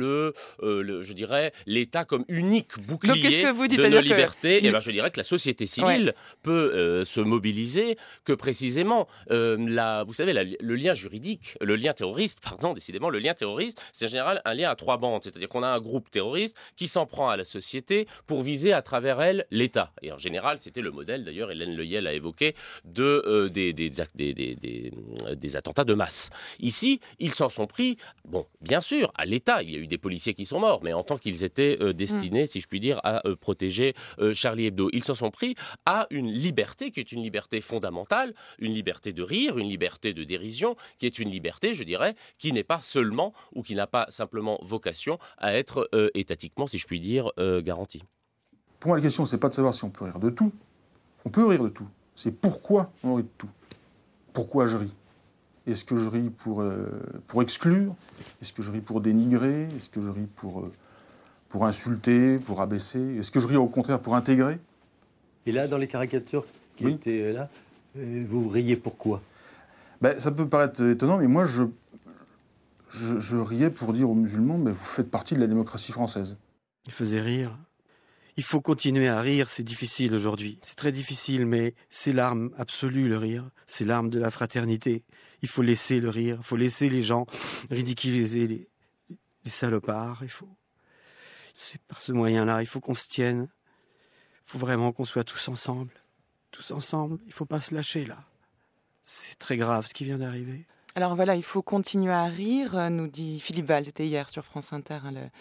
je dirais, l'État comme unique bouclier de nos libertés. Et je dirais que la société civile peut se mobiliser que précisément, vous savez, le lien juridique, le lien terroriste, c'est en général un lien à trois bandes. C'est-à-dire qu'on a un groupe terroriste qui s'en prend à la société pour viser à travers elle l'État. Et en général, c'était le modèle, d'ailleurs, Hélène Leyel a évoqué, des attentats de masse. Ici, ils s'en sont pris, bien sûr, à l'État. Il y a eu des policiers qui sont morts, mais en tant qu'ils étaient destinés, si je puis dire, à protéger Charlie Hebdo. Ils s'en sont pris à une liberté qui est une liberté fondamentale, une liberté de rire, une liberté de dérision, qui est une liberté, je dirais, qui n'est pas seulement ou qui n'a pas simplement vocation à être étatiquement, si je puis dire, garantie. Pour moi, la question, c'est pas de savoir si on peut rire de tout. On peut rire de tout. C'est pourquoi on rit de tout. Pourquoi je ris ? Est-ce que je ris pour exclure ? Est-ce que je ris pour dénigrer ? Est-ce que je ris pour insulter, pour abaisser ? Est-ce que je ris au contraire pour intégrer ? Et là, dans les caricatures qui étaient là, vous riez pourquoi ? Ça peut paraître étonnant, mais moi, je riais pour dire aux musulmans, vous faites partie de la démocratie française. Il faisait rire. Il faut continuer à rire, c'est difficile aujourd'hui. C'est très difficile, mais c'est l'arme absolue, le rire. C'est l'arme de la fraternité. Il faut laisser le rire, il faut laisser les gens ridiculiser les salopards. C'est par ce moyen-là, il faut qu'on se tienne. Il faut vraiment qu'on soit tous ensemble. Tous ensemble, il ne faut pas se lâcher là. C'est très grave ce qui vient d'arriver. Alors voilà, il faut continuer à rire, nous dit Philippe Val. C'était hier sur France Inter,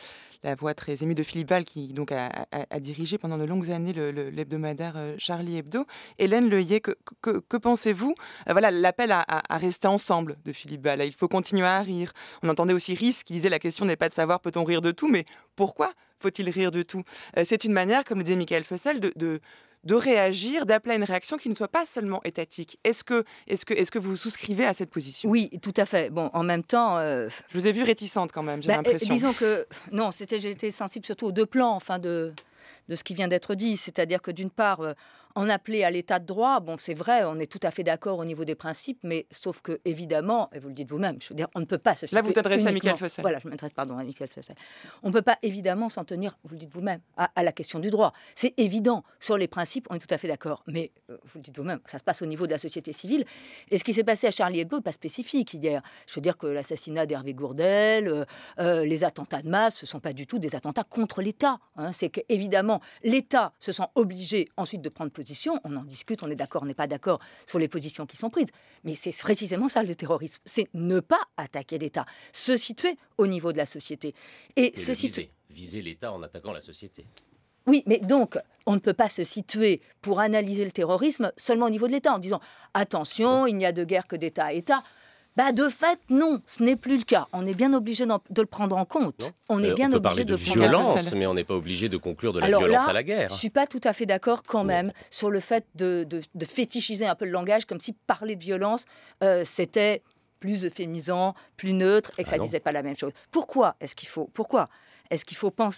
la voix très émue de Philippe Val qui donc a dirigé pendant de longues années l'hebdomadaire Charlie Hebdo. Hélène Leyel, que pensez-vous ? Voilà l'appel à rester ensemble de Philippe Val. Il faut continuer à rire. On entendait aussi Riss qui disait la question n'est pas de savoir peut-on rire de tout, mais pourquoi faut-il rire de tout ? C'est une manière, comme le disait Michael Fussell, de réagir, d'appeler à une réaction qui ne soit pas seulement étatique. Est-ce que vous souscrivez à cette position ? Oui, tout à fait. Bon, en même temps... Je vous ai vu réticente quand même, j'ai l'impression. Disons que... Non, j'ai été sensible surtout aux deux plans, de ce qui vient d'être dit. C'est-à-dire que d'une part... En appeler à l'état de droit, c'est vrai, on est tout à fait d'accord au niveau des principes, mais sauf que, évidemment, et vous le dites vous-même, je veux dire, on ne peut pas se situer... Là, vous t'adressez à Michael Fussell. Voilà, je m'adresse, à Michael Fussell. On ne peut pas, évidemment, s'en tenir, vous le dites vous-même, à la question du droit. C'est évident, sur les principes, on est tout à fait d'accord, mais, vous le dites vous-même, ça se passe au niveau de la société civile, et ce qui s'est passé à Charlie Hebdo n'est pas spécifique hier. Je veux dire que l'assassinat d'Hervé Gourdel, les attentats de masse, ce ne sont pas du tout des attentats contre l'État. C'est qu'évidemment, l'État se sent obligé ensuite de prendre position, on en discute, on est d'accord, on n'est pas d'accord sur les positions qui sont prises. Mais c'est précisément ça le terrorisme, c'est ne pas attaquer l'État, se situer au niveau de la société. Et viser l'État en attaquant la société. Oui, mais donc, on ne peut pas se situer pour analyser le terrorisme seulement au niveau de l'État, en disant « Attention, il n'y a de guerre que d'État à État ». De fait, non, ce n'est plus le cas. On est bien obligé de le prendre en compte. On peut parler de violence, mais on n'est pas obligé de conclure de la violence à la guerre. Je ne suis pas tout à fait d'accord quand même sur le fait de fétichiser un peu le langage, comme si parler de violence, c'était plus euphémisant, plus neutre, et que ça ne disait pas la même chose. Pourquoi est-ce qu'il faut penser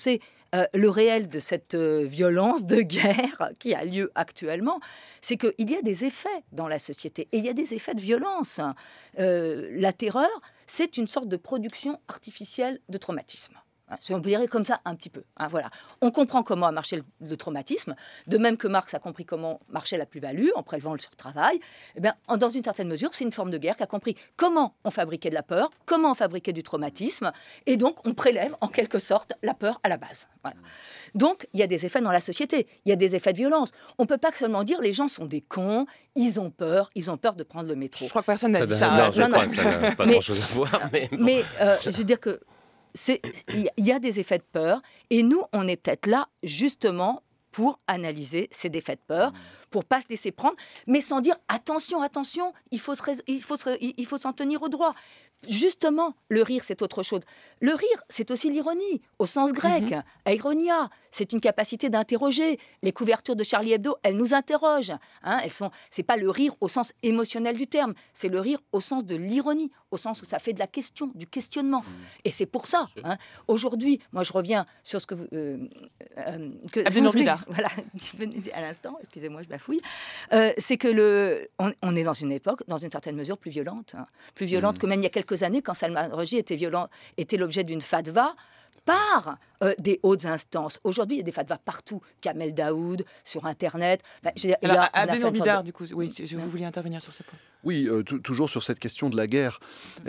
le réel de cette violence de guerre qui a lieu actuellement, c'est qu'il y a des effets dans la société et il y a des effets de violence. La terreur, c'est une sorte de production artificielle de traumatisme. Si on peut dire comme ça un petit peu. Voilà. On comprend comment a marché le traumatisme, de même que Marx a compris comment marchait la plus-value en prélevant le surtravail. Eh bien, dans une certaine mesure, c'est une forme de guerre qui a compris comment on fabriquait de la peur, comment on fabriquait du traumatisme, et donc on prélève en quelque sorte la peur à la base. Voilà. Donc, il y a des effets dans la société, il y a des effets de violence. On ne peut pas seulement dire les gens sont des cons, ils ont peur de prendre le métro. Je crois que personne n'a dit ça. Non, ça n'a pas grand-chose à voir. Mais je veux dire que il y a des effets de peur et nous, on est peut-être là justement pour analyser ces effets de peur, pour pas se laisser prendre, mais sans dire attention, il faut s'en tenir au droit. Justement, le rire, c'est autre chose. Le rire, c'est aussi l'ironie, au sens grec. Aironia, c'est une capacité d'interroger. Les couvertures de Charlie Hebdo, elles nous interrogent. C'est pas le rire au sens émotionnel du terme, c'est le rire au sens de l'ironie, au sens où ça fait de la question, du questionnement. Et c'est pour ça. Aujourd'hui, moi, je reviens sur ce que vous... voilà, à l'instant, excusez-moi, je bafouille. C'est que on est dans une époque, dans une certaine mesure, plus violente que même il y a quelques années, quand Salman Rushdie était l'objet d'une fatwa par des hautes instances. Aujourd'hui, il y a des fatwas partout. Kamel Daoud, sur Internet. Abdel Norbidar, du coup, oui, si vous vouliez intervenir sur ce point. Oui, toujours sur cette question de la guerre.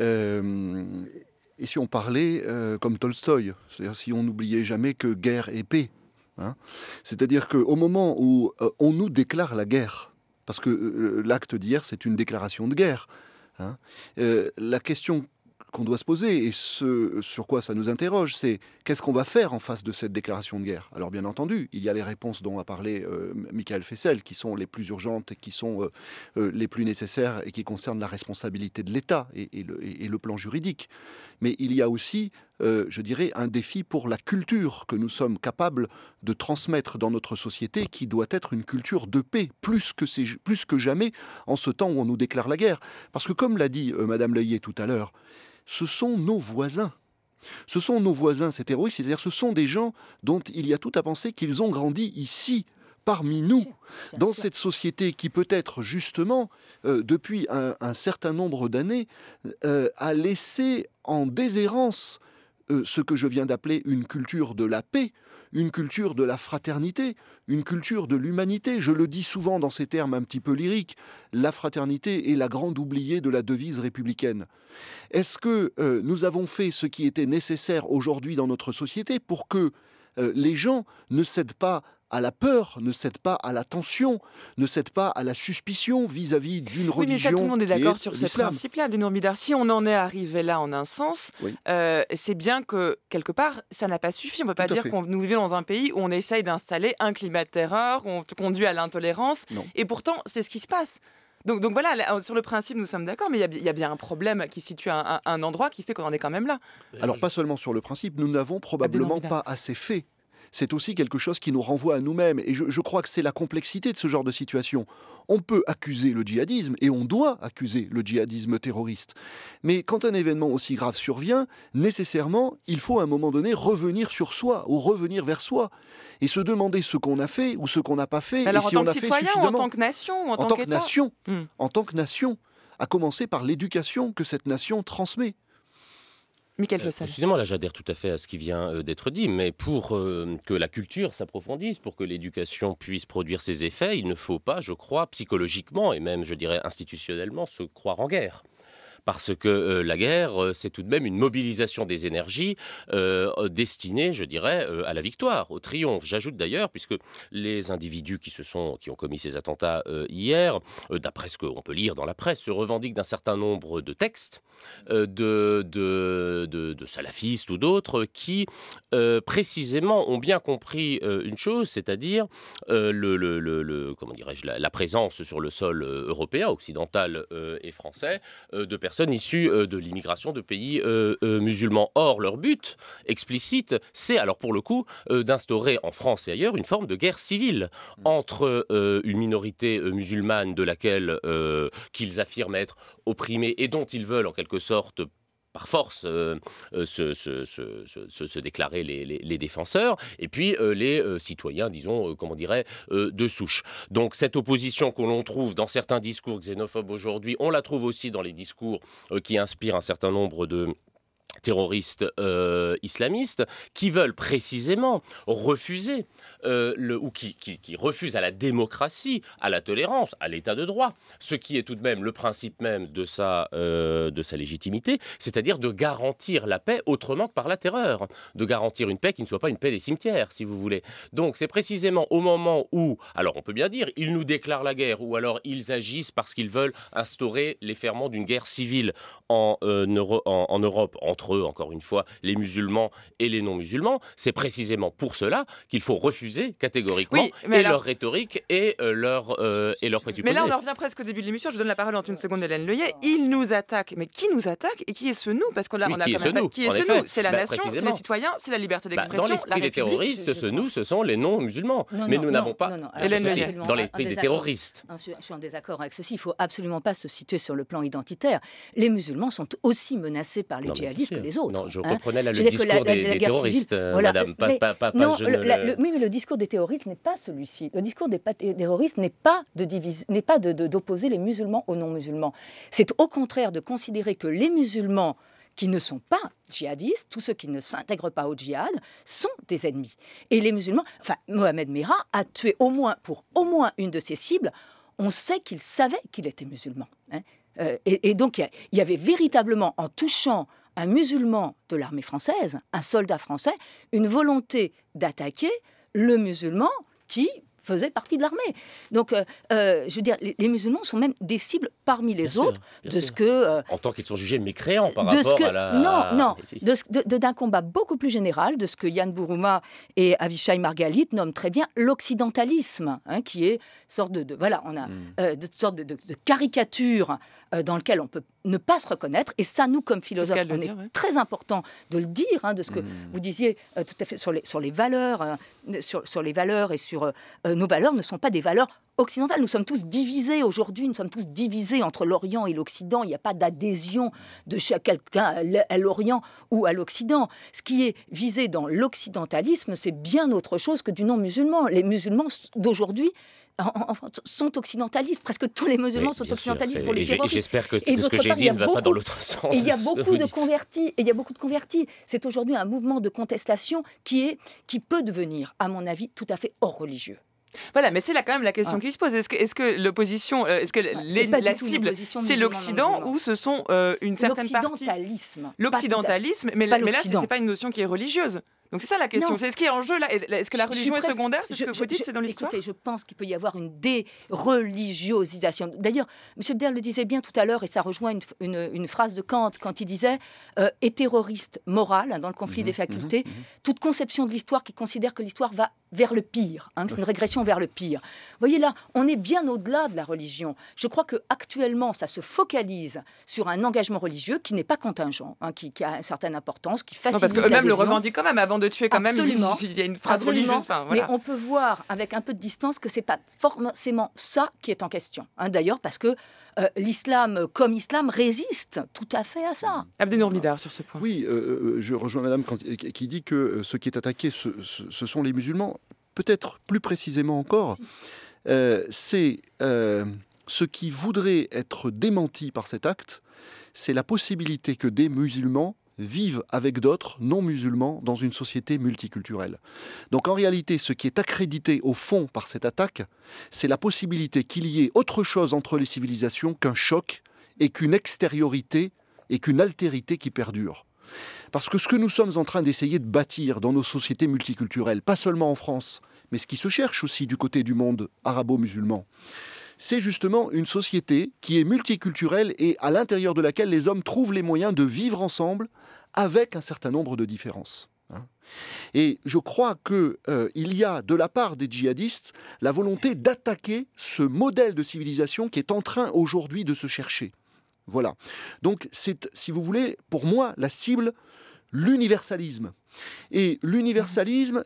Et si on parlait comme Tolstoï, c'est-à-dire si on n'oubliait jamais que guerre et paix. C'est-à-dire qu'au moment où on nous déclare la guerre, parce que l'acte d'hier, c'est une déclaration de guerre, la question qu'on doit se poser, et ce sur quoi ça nous interroge, c'est qu'est-ce qu'on va faire en face de cette déclaration de guerre ? Alors bien entendu, il y a les réponses dont a parlé Michael Fessel, qui sont les plus urgentes, et qui sont les plus nécessaires, et qui concernent la responsabilité de l'État et le plan juridique. Mais il y a aussi, je dirais, un défi pour la culture que nous sommes capables de transmettre dans notre société, qui doit être une culture de paix, plus que jamais, en ce temps où on nous déclare la guerre. Parce que comme l'a dit Madame Leuillet tout à l'heure, ce sont nos voisins. Ce sont nos voisins, ces terroristes, c'est-à-dire ce sont des gens dont il y a tout à penser qu'ils ont grandi ici, parmi nous, dans cette société qui peut-être justement, depuis un certain nombre d'années, a laissé en déshérence ce que je viens d'appeler une culture de la paix, une culture de la fraternité, une culture de l'humanité. Je le dis souvent dans ces termes un petit peu lyriques, la fraternité est la grande oubliée de la devise républicaine. Est-ce que nous avons fait ce qui était nécessaire aujourd'hui dans notre société pour que les gens ne cèdent pas à la peur, ne cèdent pas à la tension, ne cèdent pas à la suspicion vis-à-vis d'une religion. Oui, mais ça, tout le monde est d'accord sur ce l'islam. principe-là, Abdel Norbidar. Si on en est arrivé là en un sens, Oui. c'est bien que, quelque part, ça n'a pas suffi. On ne peut pas Tout à dire fait. qu'on nous vivons dans un pays où on essaye d'installer un climat de terreur, où on conduit à l'intolérance. Non. Et pourtant, c'est ce qui se passe. Donc voilà, là, sur le principe, nous sommes d'accord, mais il y a bien un problème qui situe un endroit qui fait qu'on en est quand même là. Alors pas seulement sur le principe, nous n'avons probablement Norbidar. pas assez fait. C'est aussi quelque chose qui nous renvoie à nous-mêmes. Et je crois que c'est la complexité de ce genre de situation. On peut accuser le djihadisme, et on doit accuser le djihadisme terroriste. Mais quand un événement aussi grave survient, nécessairement, il faut à un moment donné revenir sur soi, ou revenir vers soi, et se demander ce qu'on a fait, ou ce qu'on n'a pas fait, Alors, et si en on tant a que fait citoyen ou en suffisamment. tant que nation ou en tant qu'État nation, Hmm. en tant que nation, à commencer par l'éducation que cette nation transmet. Michael Fessel. Excusez-moi, là j'adhère tout à fait à ce qui vient d'être dit, mais pour que la culture s'approfondisse, pour que l'éducation puisse produire ses effets, il ne faut pas, je crois, psychologiquement et même, je dirais, institutionnellement, se croire en guerre. Parce que la guerre, c'est tout de même une mobilisation des énergies destinée, je dirais, à la victoire, au triomphe. J'ajoute d'ailleurs, puisque les individus qui ont commis ces attentats hier, d'après ce qu'on peut lire dans la presse, se revendiquent d'un certain nombre de textes de salafistes ou d'autres qui, précisément, ont bien compris une chose, c'est-à-dire comment dirais-je, la présence sur le sol européen, occidental et français, de personnes issues de l'immigration de pays musulmans. Or, leur but explicite, c'est, alors pour le coup, d'instaurer en France et ailleurs une forme de guerre civile entre une minorité musulmane de laquelle qu'ils affirment être opprimés et dont ils veulent en quelque sorte par force se déclarer les défenseurs, et puis les citoyens, disons, de souche. Donc cette opposition que l'on trouve dans certains discours xénophobes aujourd'hui, on la trouve aussi dans les discours qui inspirent un certain nombre de terroristes islamistes qui veulent précisément refuser qui refusent à la démocratie, à la tolérance, à l'état de droit, ce qui est tout de même le principe même de sa légitimité, c'est-à-dire de garantir la paix autrement que par la terreur, de garantir une paix qui ne soit pas une paix des cimetières, si vous voulez. Donc c'est précisément au moment où, alors on peut bien dire, ils nous déclarent la guerre, ou alors ils agissent parce qu'ils veulent instaurer les ferments d'une guerre civile en Europe, entre eux, encore une fois, les musulmans et les non-musulmans. C'est précisément pour cela qu'il faut refuser catégoriquement leur rhétorique et leur présupposés. Mais là, on en revient presque au début de l'émission. Je vous donne la parole dans une seconde, Hélène Leuillet. Ils nous attaquent. Mais qui nous attaque et qui est ce nous? Parce que là, on a quand même qui est ce nous? C'est la nation, c'est les citoyens, c'est la liberté d'expression. Dans l'esprit des terroristes, ce nous, ce sont les non-musulmans. Mais nous n'avons pas. Dans l'esprit des terroristes. Je suis en désaccord avec ceci. Il ne faut absolument pas se situer sur le plan identitaire. Les musulmans sont aussi menacés par les djihadistes que les autres. Non, je reprenais le discours des terroristes, madame. Oui, mais le discours des terroristes n'est pas celui-ci. Le discours des terroristes n'est pas d'opposer les musulmans aux non-musulmans. C'est au contraire de considérer que les musulmans qui ne sont pas djihadistes, tous ceux qui ne s'intègrent pas au djihad, sont des ennemis. Et les musulmans, Mohamed Merah a tué pour au moins une de ses cibles. On sait qu'il savait qu'il était musulman. Et donc, il y avait véritablement, en touchant un musulman de l'armée française, un soldat français, une volonté d'attaquer le musulman qui faisait partie de l'armée. Donc, je veux dire, les musulmans sont même des cibles parmi les autres en tant qu'ils sont jugés mécréants par rapport à la... d'un combat beaucoup plus général, de ce que Yann Bourouma et Avishai Margalit nomment très bien l'occidentalisme, qui est une sorte de caricature dans lequel on peut ne pas se reconnaître. Et ça, nous, comme philosophes, très important de le dire, de ce que vous disiez tout à fait sur les valeurs, sur les valeurs et sur nos valeurs ne sont pas des valeurs occidentales. Nous sommes tous divisés aujourd'hui, nous sommes tous divisés entre l'Orient et l'Occident. Il n'y a pas d'adhésion de quelqu'un à l'Orient ou à l'Occident. Ce qui est visé dans l'occidentalisme, c'est bien autre chose que du non-musulman. Les musulmans d'aujourd'hui sont occidentalistes. Presque tous les musulmans sont occidentalistes pour les terroristes. J'espère que ce que j'ai dit ne va pas dans l'autre sens. Et il y a beaucoup de convertis. C'est aujourd'hui un mouvement de contestation qui peut devenir, à mon avis, tout à fait hors religieux. Voilà, mais c'est là quand même la question qui se pose. Est-ce que l'opposition, la cible, c'est l'Occident ou ce sont une certaine partie... L'occidentalisme. Mais là, c'est pas une notion qui est religieuse. Donc c'est ça la question. C'est ce qui est en jeu là. Est-ce que la religion est secondaire? C'est ce que vous dites, c'est dans l'histoire. Écoutez, je pense qu'il peut y avoir une déreligiosisation. D'ailleurs, M. Bder le disait bien tout à l'heure, et ça rejoint une phrase de Kant quand il disait est terroriste moral dans le conflit des facultés, toute conception de l'histoire qui considère que l'histoire va vers le pire, c'est une régression vers le pire. Vous voyez là, on est bien au-delà de la religion. Je crois qu'actuellement, ça se focalise sur un engagement religieux qui n'est pas contingent, qui a une certaine importance, qui facilite l'adhésion. Parce qu'eux-mêmes le revendiquent quand même avant de tuer quand même. Il y a une phrase religieuse. Mais on peut voir avec un peu de distance que c'est pas forcément ça qui est en question. D'ailleurs, parce que l'islam, comme islam, résiste tout à fait à ça. Abdenour Bidar sur ce point. Oui, je rejoins Madame qui dit que ce qui est attaqué, ce sont les musulmans. Peut-être plus précisément encore, c'est ce qui voudrait être démenti par cet acte, c'est la possibilité que des musulmans vivent avec d'autres non-musulmans dans une société multiculturelle. Donc en réalité, ce qui est accrédité au fond par cette attaque, c'est la possibilité qu'il y ait autre chose entre les civilisations qu'un choc et qu'une extériorité et qu'une altérité qui perdure. Parce que ce que nous sommes en train d'essayer de bâtir dans nos sociétés multiculturelles, pas seulement en France, mais ce qui se cherche aussi du côté du monde arabo-musulman, c'est justement une société qui est multiculturelle et à l'intérieur de laquelle les hommes trouvent les moyens de vivre ensemble avec un certain nombre de différences. Et je crois qu'il y a de la part des djihadistes la volonté d'attaquer ce modèle de civilisation qui est en train aujourd'hui de se chercher. Voilà. Donc c'est, si vous voulez, pour moi, la cible, l'universalisme. Et l'universalisme,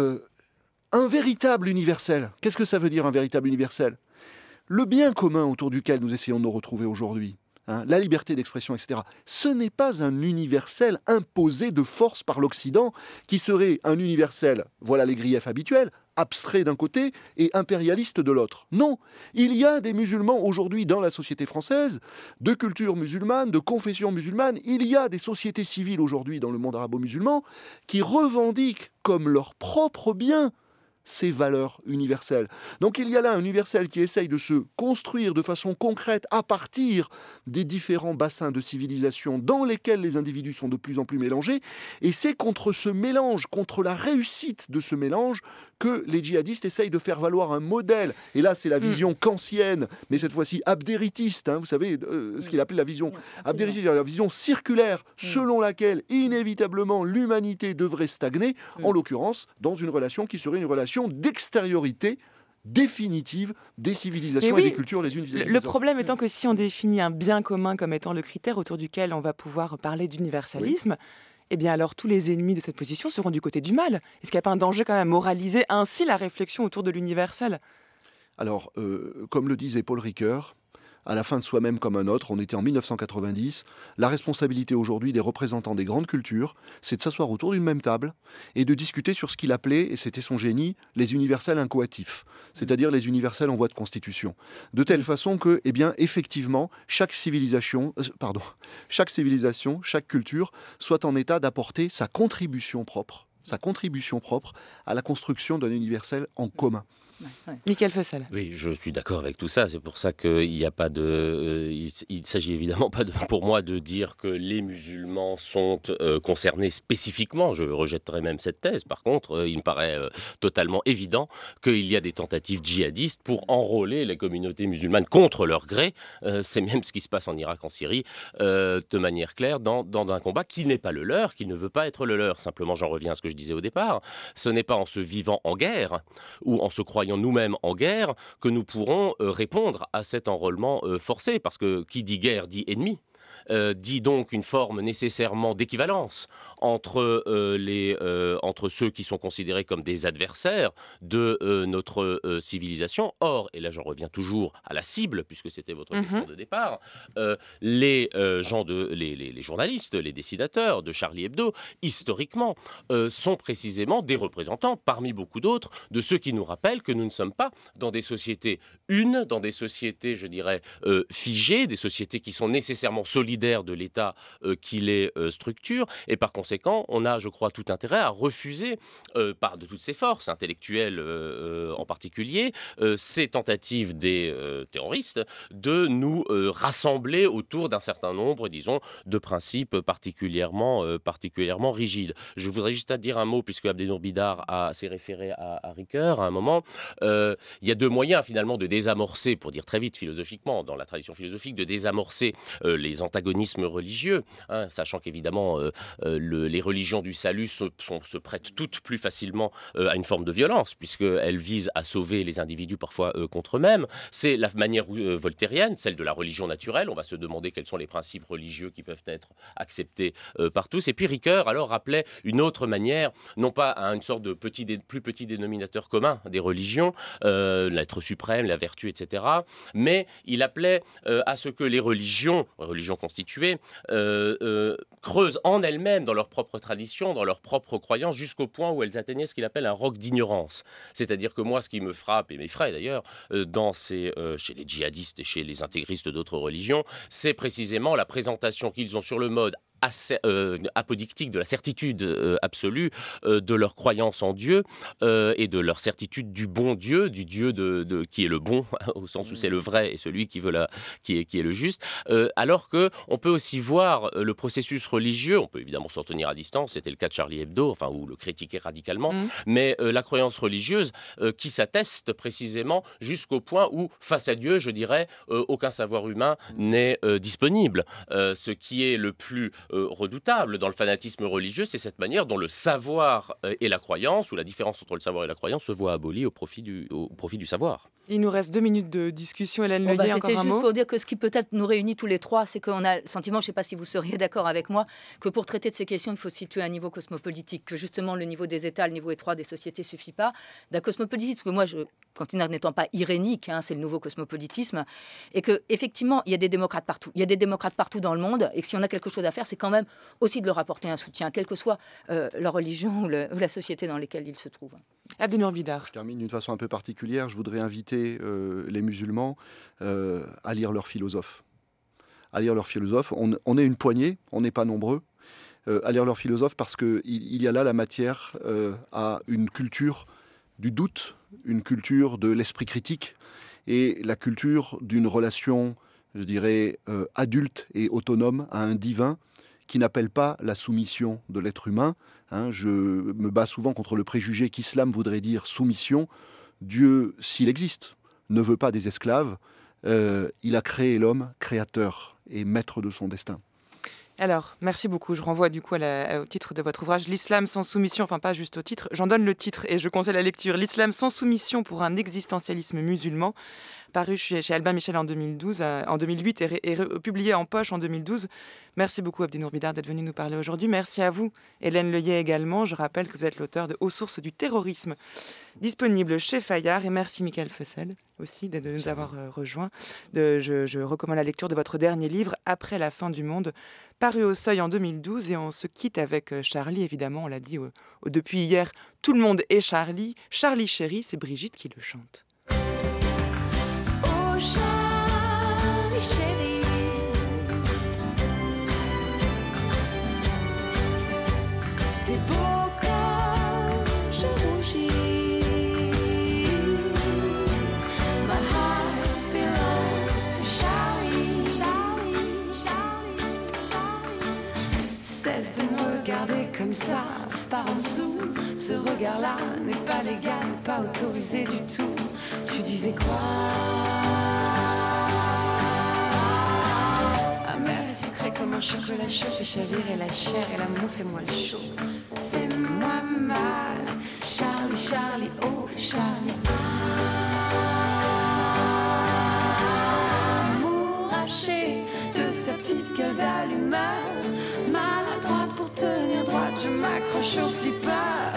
un véritable universel. Qu'est-ce que ça veut dire un véritable universel? Le bien commun autour duquel nous essayons de nous retrouver aujourd'hui. la liberté d'expression, etc. Ce n'est pas un universel imposé de force par l'Occident qui serait un universel, voilà les griefs habituels, abstrait d'un côté et impérialiste de l'autre. Non, il y a des musulmans aujourd'hui dans la société française, de culture musulmane, de confession musulmane, il y a des sociétés civiles aujourd'hui dans le monde arabo-musulman qui revendiquent comme leur propre bien ces valeurs universelles. Donc il y a là un universel qui essaye de se construire de façon concrète à partir des différents bassins de civilisation dans lesquels les individus sont de plus en plus mélangés, et c'est contre ce mélange, contre la réussite de ce mélange, que les djihadistes essayent de faire valoir un modèle. Et là, c'est la vision kantienne, mais cette fois-ci abdéritiste, vous savez, ce qu'il appelle la vision abdéritiste, la vision circulaire, selon laquelle inévitablement l'humanité devrait stagner, en l'occurrence dans une relation qui serait une relation d'extériorité définitive des civilisations et des cultures les unes vis-à-vis des autres. Le problème étant que si on définit un bien commun comme étant le critère autour duquel on va pouvoir parler d'universalisme, eh bien alors tous les ennemis de cette position seront du côté du mal. Est-ce qu'il n'y a pas un danger quand même à moraliser ainsi la réflexion autour de l'universel ? Alors, comme le disait Paul Ricoeur, à la fin de soi-même comme un autre, on était en 1990, la responsabilité aujourd'hui des représentants des grandes cultures, c'est de s'asseoir autour d'une même table et de discuter sur ce qu'il appelait, et c'était son génie, les universels incoatifs, c'est-à-dire les universels en voie de constitution. De telle façon que, eh bien, effectivement, chaque civilisation, chaque culture soit en état d'apporter sa contribution propre à la construction d'un universel en commun. Mickaël Fessel. Oui, je suis d'accord avec tout ça. C'est pour ça qu'il n'y a pas de... il s'agit évidemment pas pour moi de dire que les musulmans sont concernés spécifiquement. Je rejetterai même cette thèse. Par contre, il me paraît totalement évident qu'il y a des tentatives djihadistes pour enrôler les communautés musulmanes contre leur gré. C'est même ce qui se passe en Irak, en Syrie, de manière claire, dans un combat qui n'est pas le leur, qui ne veut pas être le leur. Simplement, j'en reviens à ce que je disais au départ. Ce n'est pas en se vivant en guerre ou en se croyant nous-mêmes en guerre que nous pourrons répondre à cet enrôlement forcé, parce que qui dit guerre dit ennemi. Dit donc une forme nécessairement d'équivalence entre ceux qui sont considérés comme des adversaires de notre civilisation. Or, et là j'en reviens toujours à la cible, puisque c'était votre question de départ, les journalistes, les dessinateurs de Charlie Hebdo, historiquement, sont précisément des représentants, parmi beaucoup d'autres, de ceux qui nous rappellent que nous ne sommes pas dans des sociétés dans des sociétés, je dirais, figées, des sociétés qui sont nécessairement solidaires de l'État qui les structure, et par conséquent, on a, je crois, tout intérêt à refuser, par de toutes ses forces, intellectuelles en particulier, ces tentatives des terroristes de nous rassembler autour d'un certain nombre, disons, de principes particulièrement rigides. Je voudrais juste dire un mot, puisque Abdenour Bidar s'est référé à Ricoeur à un moment. Il y a deux moyens, finalement, de désamorcer, pour dire très vite philosophiquement, dans la tradition philosophique, de désamorcer les antagonismes religieux, sachant qu'évidemment les religions du salut se prêtent toutes plus facilement à une forme de violence, puisqu'elles visent à sauver les individus parfois contre eux-mêmes. C'est la manière voltairienne, celle de la religion naturelle. On va se demander quels sont les principes religieux qui peuvent être acceptés par tous. Et puis Ricoeur alors rappelait une autre manière, non pas à une sorte de plus petit dénominateur commun des religions, l'être suprême, la vertu, etc., mais il appelait à ce que les religions constituées, creusent en elles-mêmes, dans leur propre tradition, dans leur propre croyance, jusqu'au point où elles atteignaient ce qu'il appelle un roc d'ignorance. C'est-à-dire que moi, ce qui me frappe, et m'effraie d'ailleurs, chez les djihadistes et chez les intégristes d'autres religions, c'est précisément la présentation qu'ils ont sur le mode apodictique de la certitude absolue de leur croyance en Dieu et de leur certitude du bon Dieu, du Dieu qui est le bon, au sens où c'est le vrai, et celui qui est le juste, alors que on peut aussi voir le processus religieux, on peut évidemment s'en tenir à distance, c'était le cas de Charlie Hebdo, ou le critiquer radicalement, mais la croyance religieuse qui s'atteste précisément jusqu'au point où, face à Dieu, je dirais, aucun savoir humain n'est disponible. Ce qui est le plus redoutable dans le fanatisme religieux, c'est cette manière dont le savoir et la croyance, ou la différence entre le savoir et la croyance, se voit abolie au profit du savoir. Il nous reste 2 minutes de discussion. Hélène Leuillet, encore un mot. C'était juste pour dire que ce qui peut-être nous réunit tous les trois, c'est qu'on a le sentiment, je ne sais pas si vous seriez d'accord avec moi, que pour traiter de ces questions, il faut se situer à un niveau cosmopolitique, que justement le niveau des États, le niveau étroit des sociétés ne suffit pas. D'un cosmopolitisme, parce que moi, considère n'étant pas irénique, c'est le nouveau cosmopolitisme, et qu'effectivement, il y a des démocrates partout. Il y a des démocrates partout dans le monde, et que si on a quelque chose à faire, c'est quand même aussi de leur apporter un soutien, quelle que soit leur religion ou la société dans laquelle ils se trouvent. Abdenour Bidar. Je termine d'une façon un peu particulière. Je voudrais inviter les musulmans à lire leurs philosophes. À lire leurs philosophes. On est une poignée, on n'est pas nombreux. À lire leurs philosophes parce qu'il y a là la matière à une culture du doute, une culture de l'esprit critique et la culture d'une relation, je dirais, adulte et autonome à un divin qui n'appelle pas la soumission de l'être humain. Je me bats souvent contre le préjugé qu'islam voudrait dire soumission. Dieu, s'il existe, ne veut pas des esclaves. Il a créé l'homme créateur et maître de son destin. Alors, merci beaucoup. Je renvoie du coup au titre de votre ouvrage, L'islam sans soumission, enfin pas juste au titre, j'en donne le titre et je conseille la lecture, L'islam sans soumission pour un existentialisme musulman, paru chez Albin Michel en 2008 et publié en poche en 2012. Merci beaucoup Abdenour Bidar d'être venu nous parler aujourd'hui. Merci à vous, Hélène Leuillet également. Je rappelle que vous êtes l'auteur de Aux sources du terrorisme, disponible chez Fayard. Et merci Michael Fessel aussi de nous avoir rejoints. Je recommande la lecture de votre dernier livre, Après la fin du monde, paru au Seuil en 2012. Et on se quitte avec Charlie, évidemment, on l'a dit depuis hier. Tout le monde est Charlie. Charlie chéri, c'est Brigitte qui le chante. Oh Charlie chéri, t'es beau comme je rougis. My heart belongs to Charlie, Charlie, Charlie, Charlie. Cesse de me regarder comme ça, par en dessous. Ce regard-là n'est pas légal, pas autorisé du tout. Tu disais quoi? Amer et sucré comme un chocolat chaud, fait chavirer la chair et l'amour, fais-moi le chaud. Fais-moi mal, Charlie, Charlie, oh Charlie. Amour haché de sa petite gueule d'allumeur, maladroite pour tenir droite, je m'accroche au flipper.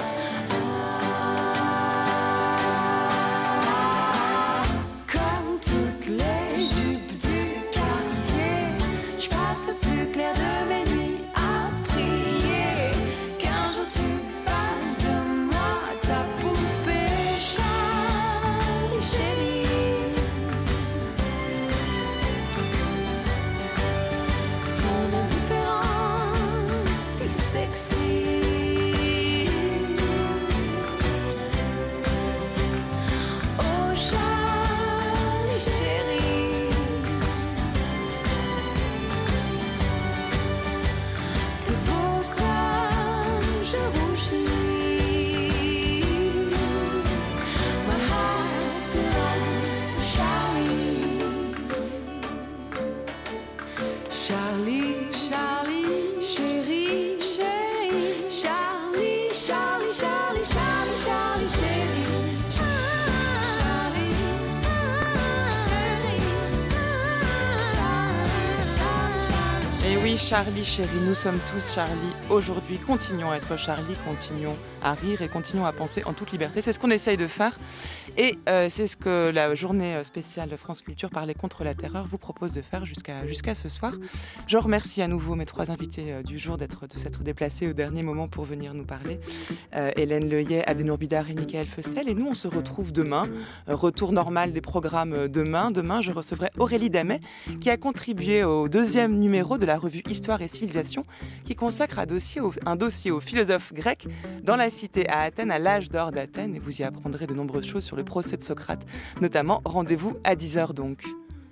Charlie chéri, nous sommes tous Charlie. Aujourd'hui, continuons à être Charlie, continuons à rire et continuons à penser en toute liberté. C'est ce qu'on essaye de faire et c'est ce que la journée spéciale France Culture Parler contre la terreur vous propose de faire jusqu'à ce soir. Je remercie à nouveau mes 3 invités du jour de s'être déplacés au dernier moment pour venir nous parler. Hélène Leuillet, Abdenour Bidar et Michael Fessel. Et nous, on se retrouve demain. Retour normal des programmes demain. Demain, je recevrai Aurélie Damet qui a contribué au 2e numéro de la revue Histoire et Civilisation qui consacre un dossier aux philosophes grecs dans la cité à Athènes, à l'âge d'or d'Athènes. Et vous y apprendrez de nombreuses choses sur le procès de Socrate. Notamment, rendez-vous à 10h donc.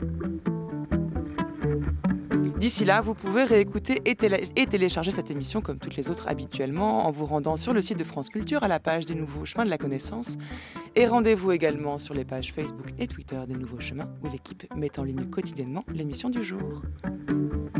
D'ici là, vous pouvez réécouter et télécharger cette émission comme toutes les autres habituellement en vous rendant sur le site de France Culture à la page des Nouveaux Chemins de la Connaissance. Et rendez-vous également sur les pages Facebook et Twitter des Nouveaux Chemins où l'équipe met en ligne quotidiennement l'émission du jour.